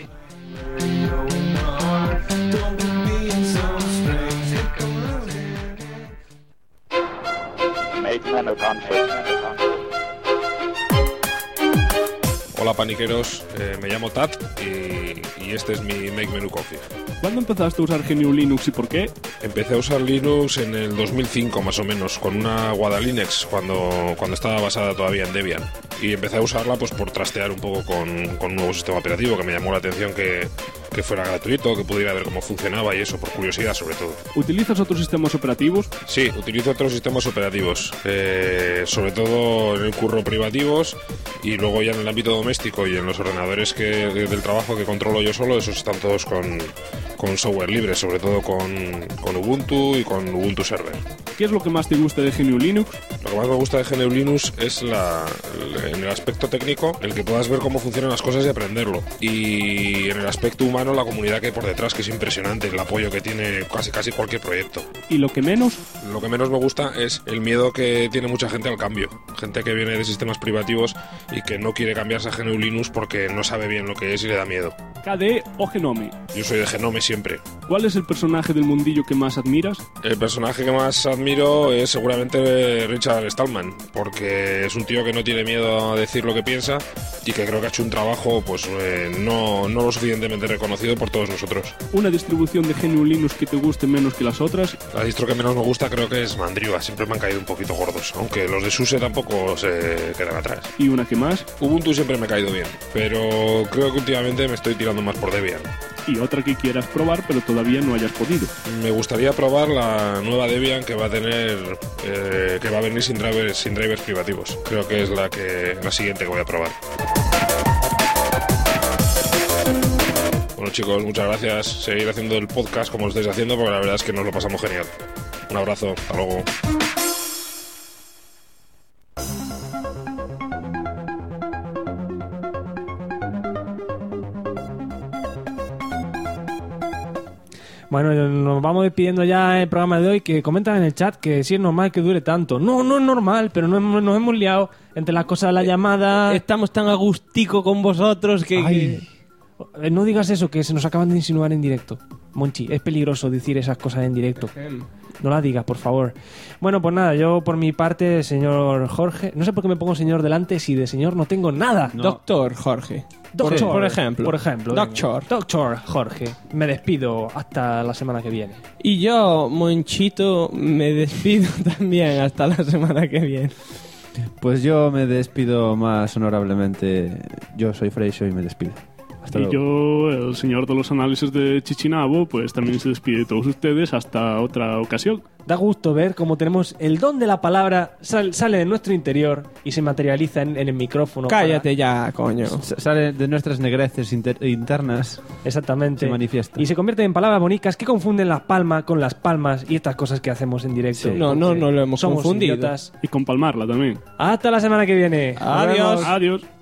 Hola paniqueros, me llamo Tat y este es mi Make Menu Config. ¿Cuándo empezaste a usar GNU Linux y por qué? Empecé a usar Linux en el 2005 más o menos, con una Guadalinux cuando estaba basada todavía en Debian. Y empecé a usarla pues por trastear un poco con un nuevo sistema operativo que me llamó la atención que fuera gratuito, que pudiera ver cómo funcionaba y eso, por curiosidad sobre todo. ¿Utilizas otros sistemas operativos? Sí, utilizo otros sistemas operativos, sobre todo en el curro privativos y luego ya en el ámbito doméstico y en los ordenadores del trabajo que controlo yo solo, esos están todos con software libre, sobre todo con Ubuntu y con Ubuntu Server. ¿Qué es lo que más te gusta de GNU Linux? Lo que más me gusta de GNU Linux es en el aspecto técnico, el que puedas ver cómo funcionan las cosas y aprenderlo. Y en el aspecto humano, la comunidad que hay por detrás, que es impresionante, el apoyo que tiene casi cualquier proyecto. ¿Y lo que menos? Lo que menos me gusta es el miedo que tiene mucha gente al cambio. Gente que viene de sistemas privativos y que no quiere cambiarse a GNU Linux porque no sabe bien lo que es y le da miedo. ¿KDE o Genome? Yo soy de Genome siempre. ¿Cuál es el personaje del mundillo que más admiras? El personaje que más admiro es seguramente Richard Stallman, porque es un tío que no tiene miedo a decir lo que piensa y que creo que ha hecho un trabajo pues no lo suficientemente reconocido por todos nosotros. ¿Una distribución de GNU Linux que te guste menos que las otras? La distro que menos me gusta creo que es Mandriva, siempre me han caído un poquito gordos, aunque los de SUSE tampoco se quedan atrás. ¿Y una que más? Ubuntu siempre me ha caído bien, pero creo que últimamente me estoy tirando más por Debian. Y otra que quieras probar pero todavía no hayas podido. Me gustaría probar la nueva Debian que va a tener que va a venir sin drivers privativos. Creo que es la siguiente que voy a probar. Bueno chicos, muchas gracias. Seguir haciendo el podcast como lo estáis haciendo porque la verdad es que nos lo pasamos genial. Un abrazo, hasta luego. Bueno, nos vamos despidiendo ya en el programa de hoy, que comentan en el chat que sí es normal que dure tanto. No es normal, pero nos hemos liado entre las cosas de la llamada. Estamos tan agustico con vosotros que... No digas eso, que se nos acaban de insinuar en directo. Monchi, es peligroso decir esas cosas en directo. No las digas, por favor. Bueno, pues nada, yo por mi parte, señor Jorge... No sé por qué me pongo señor delante si de señor no tengo nada. No. Doctor Jorge. Doctor, por ejemplo. Por ejemplo. Doctor Jorge. Me despido hasta la semana que viene. Y yo, Monchito, me despido también hasta la semana que viene. Pues yo me despido más honorablemente. Yo soy Freixo y me despido. Hasta y luego. yo, el señor de los análisis de Chichinabo, pues también se despide de todos ustedes hasta otra ocasión. Da gusto ver cómo tenemos el don de la palabra, sale de nuestro interior y se materializa en el micrófono. Cállate ya, coño. Sale de nuestras negreces internas. Exactamente. Se manifiesta. Y se convierte en palabras bonitas que confunden las palmas con las palmas y estas cosas que hacemos en directo. Sí, no lo hemos somos confundido. idiotas. Y con palmarla también. Hasta la semana que viene. Adiós. Adiós.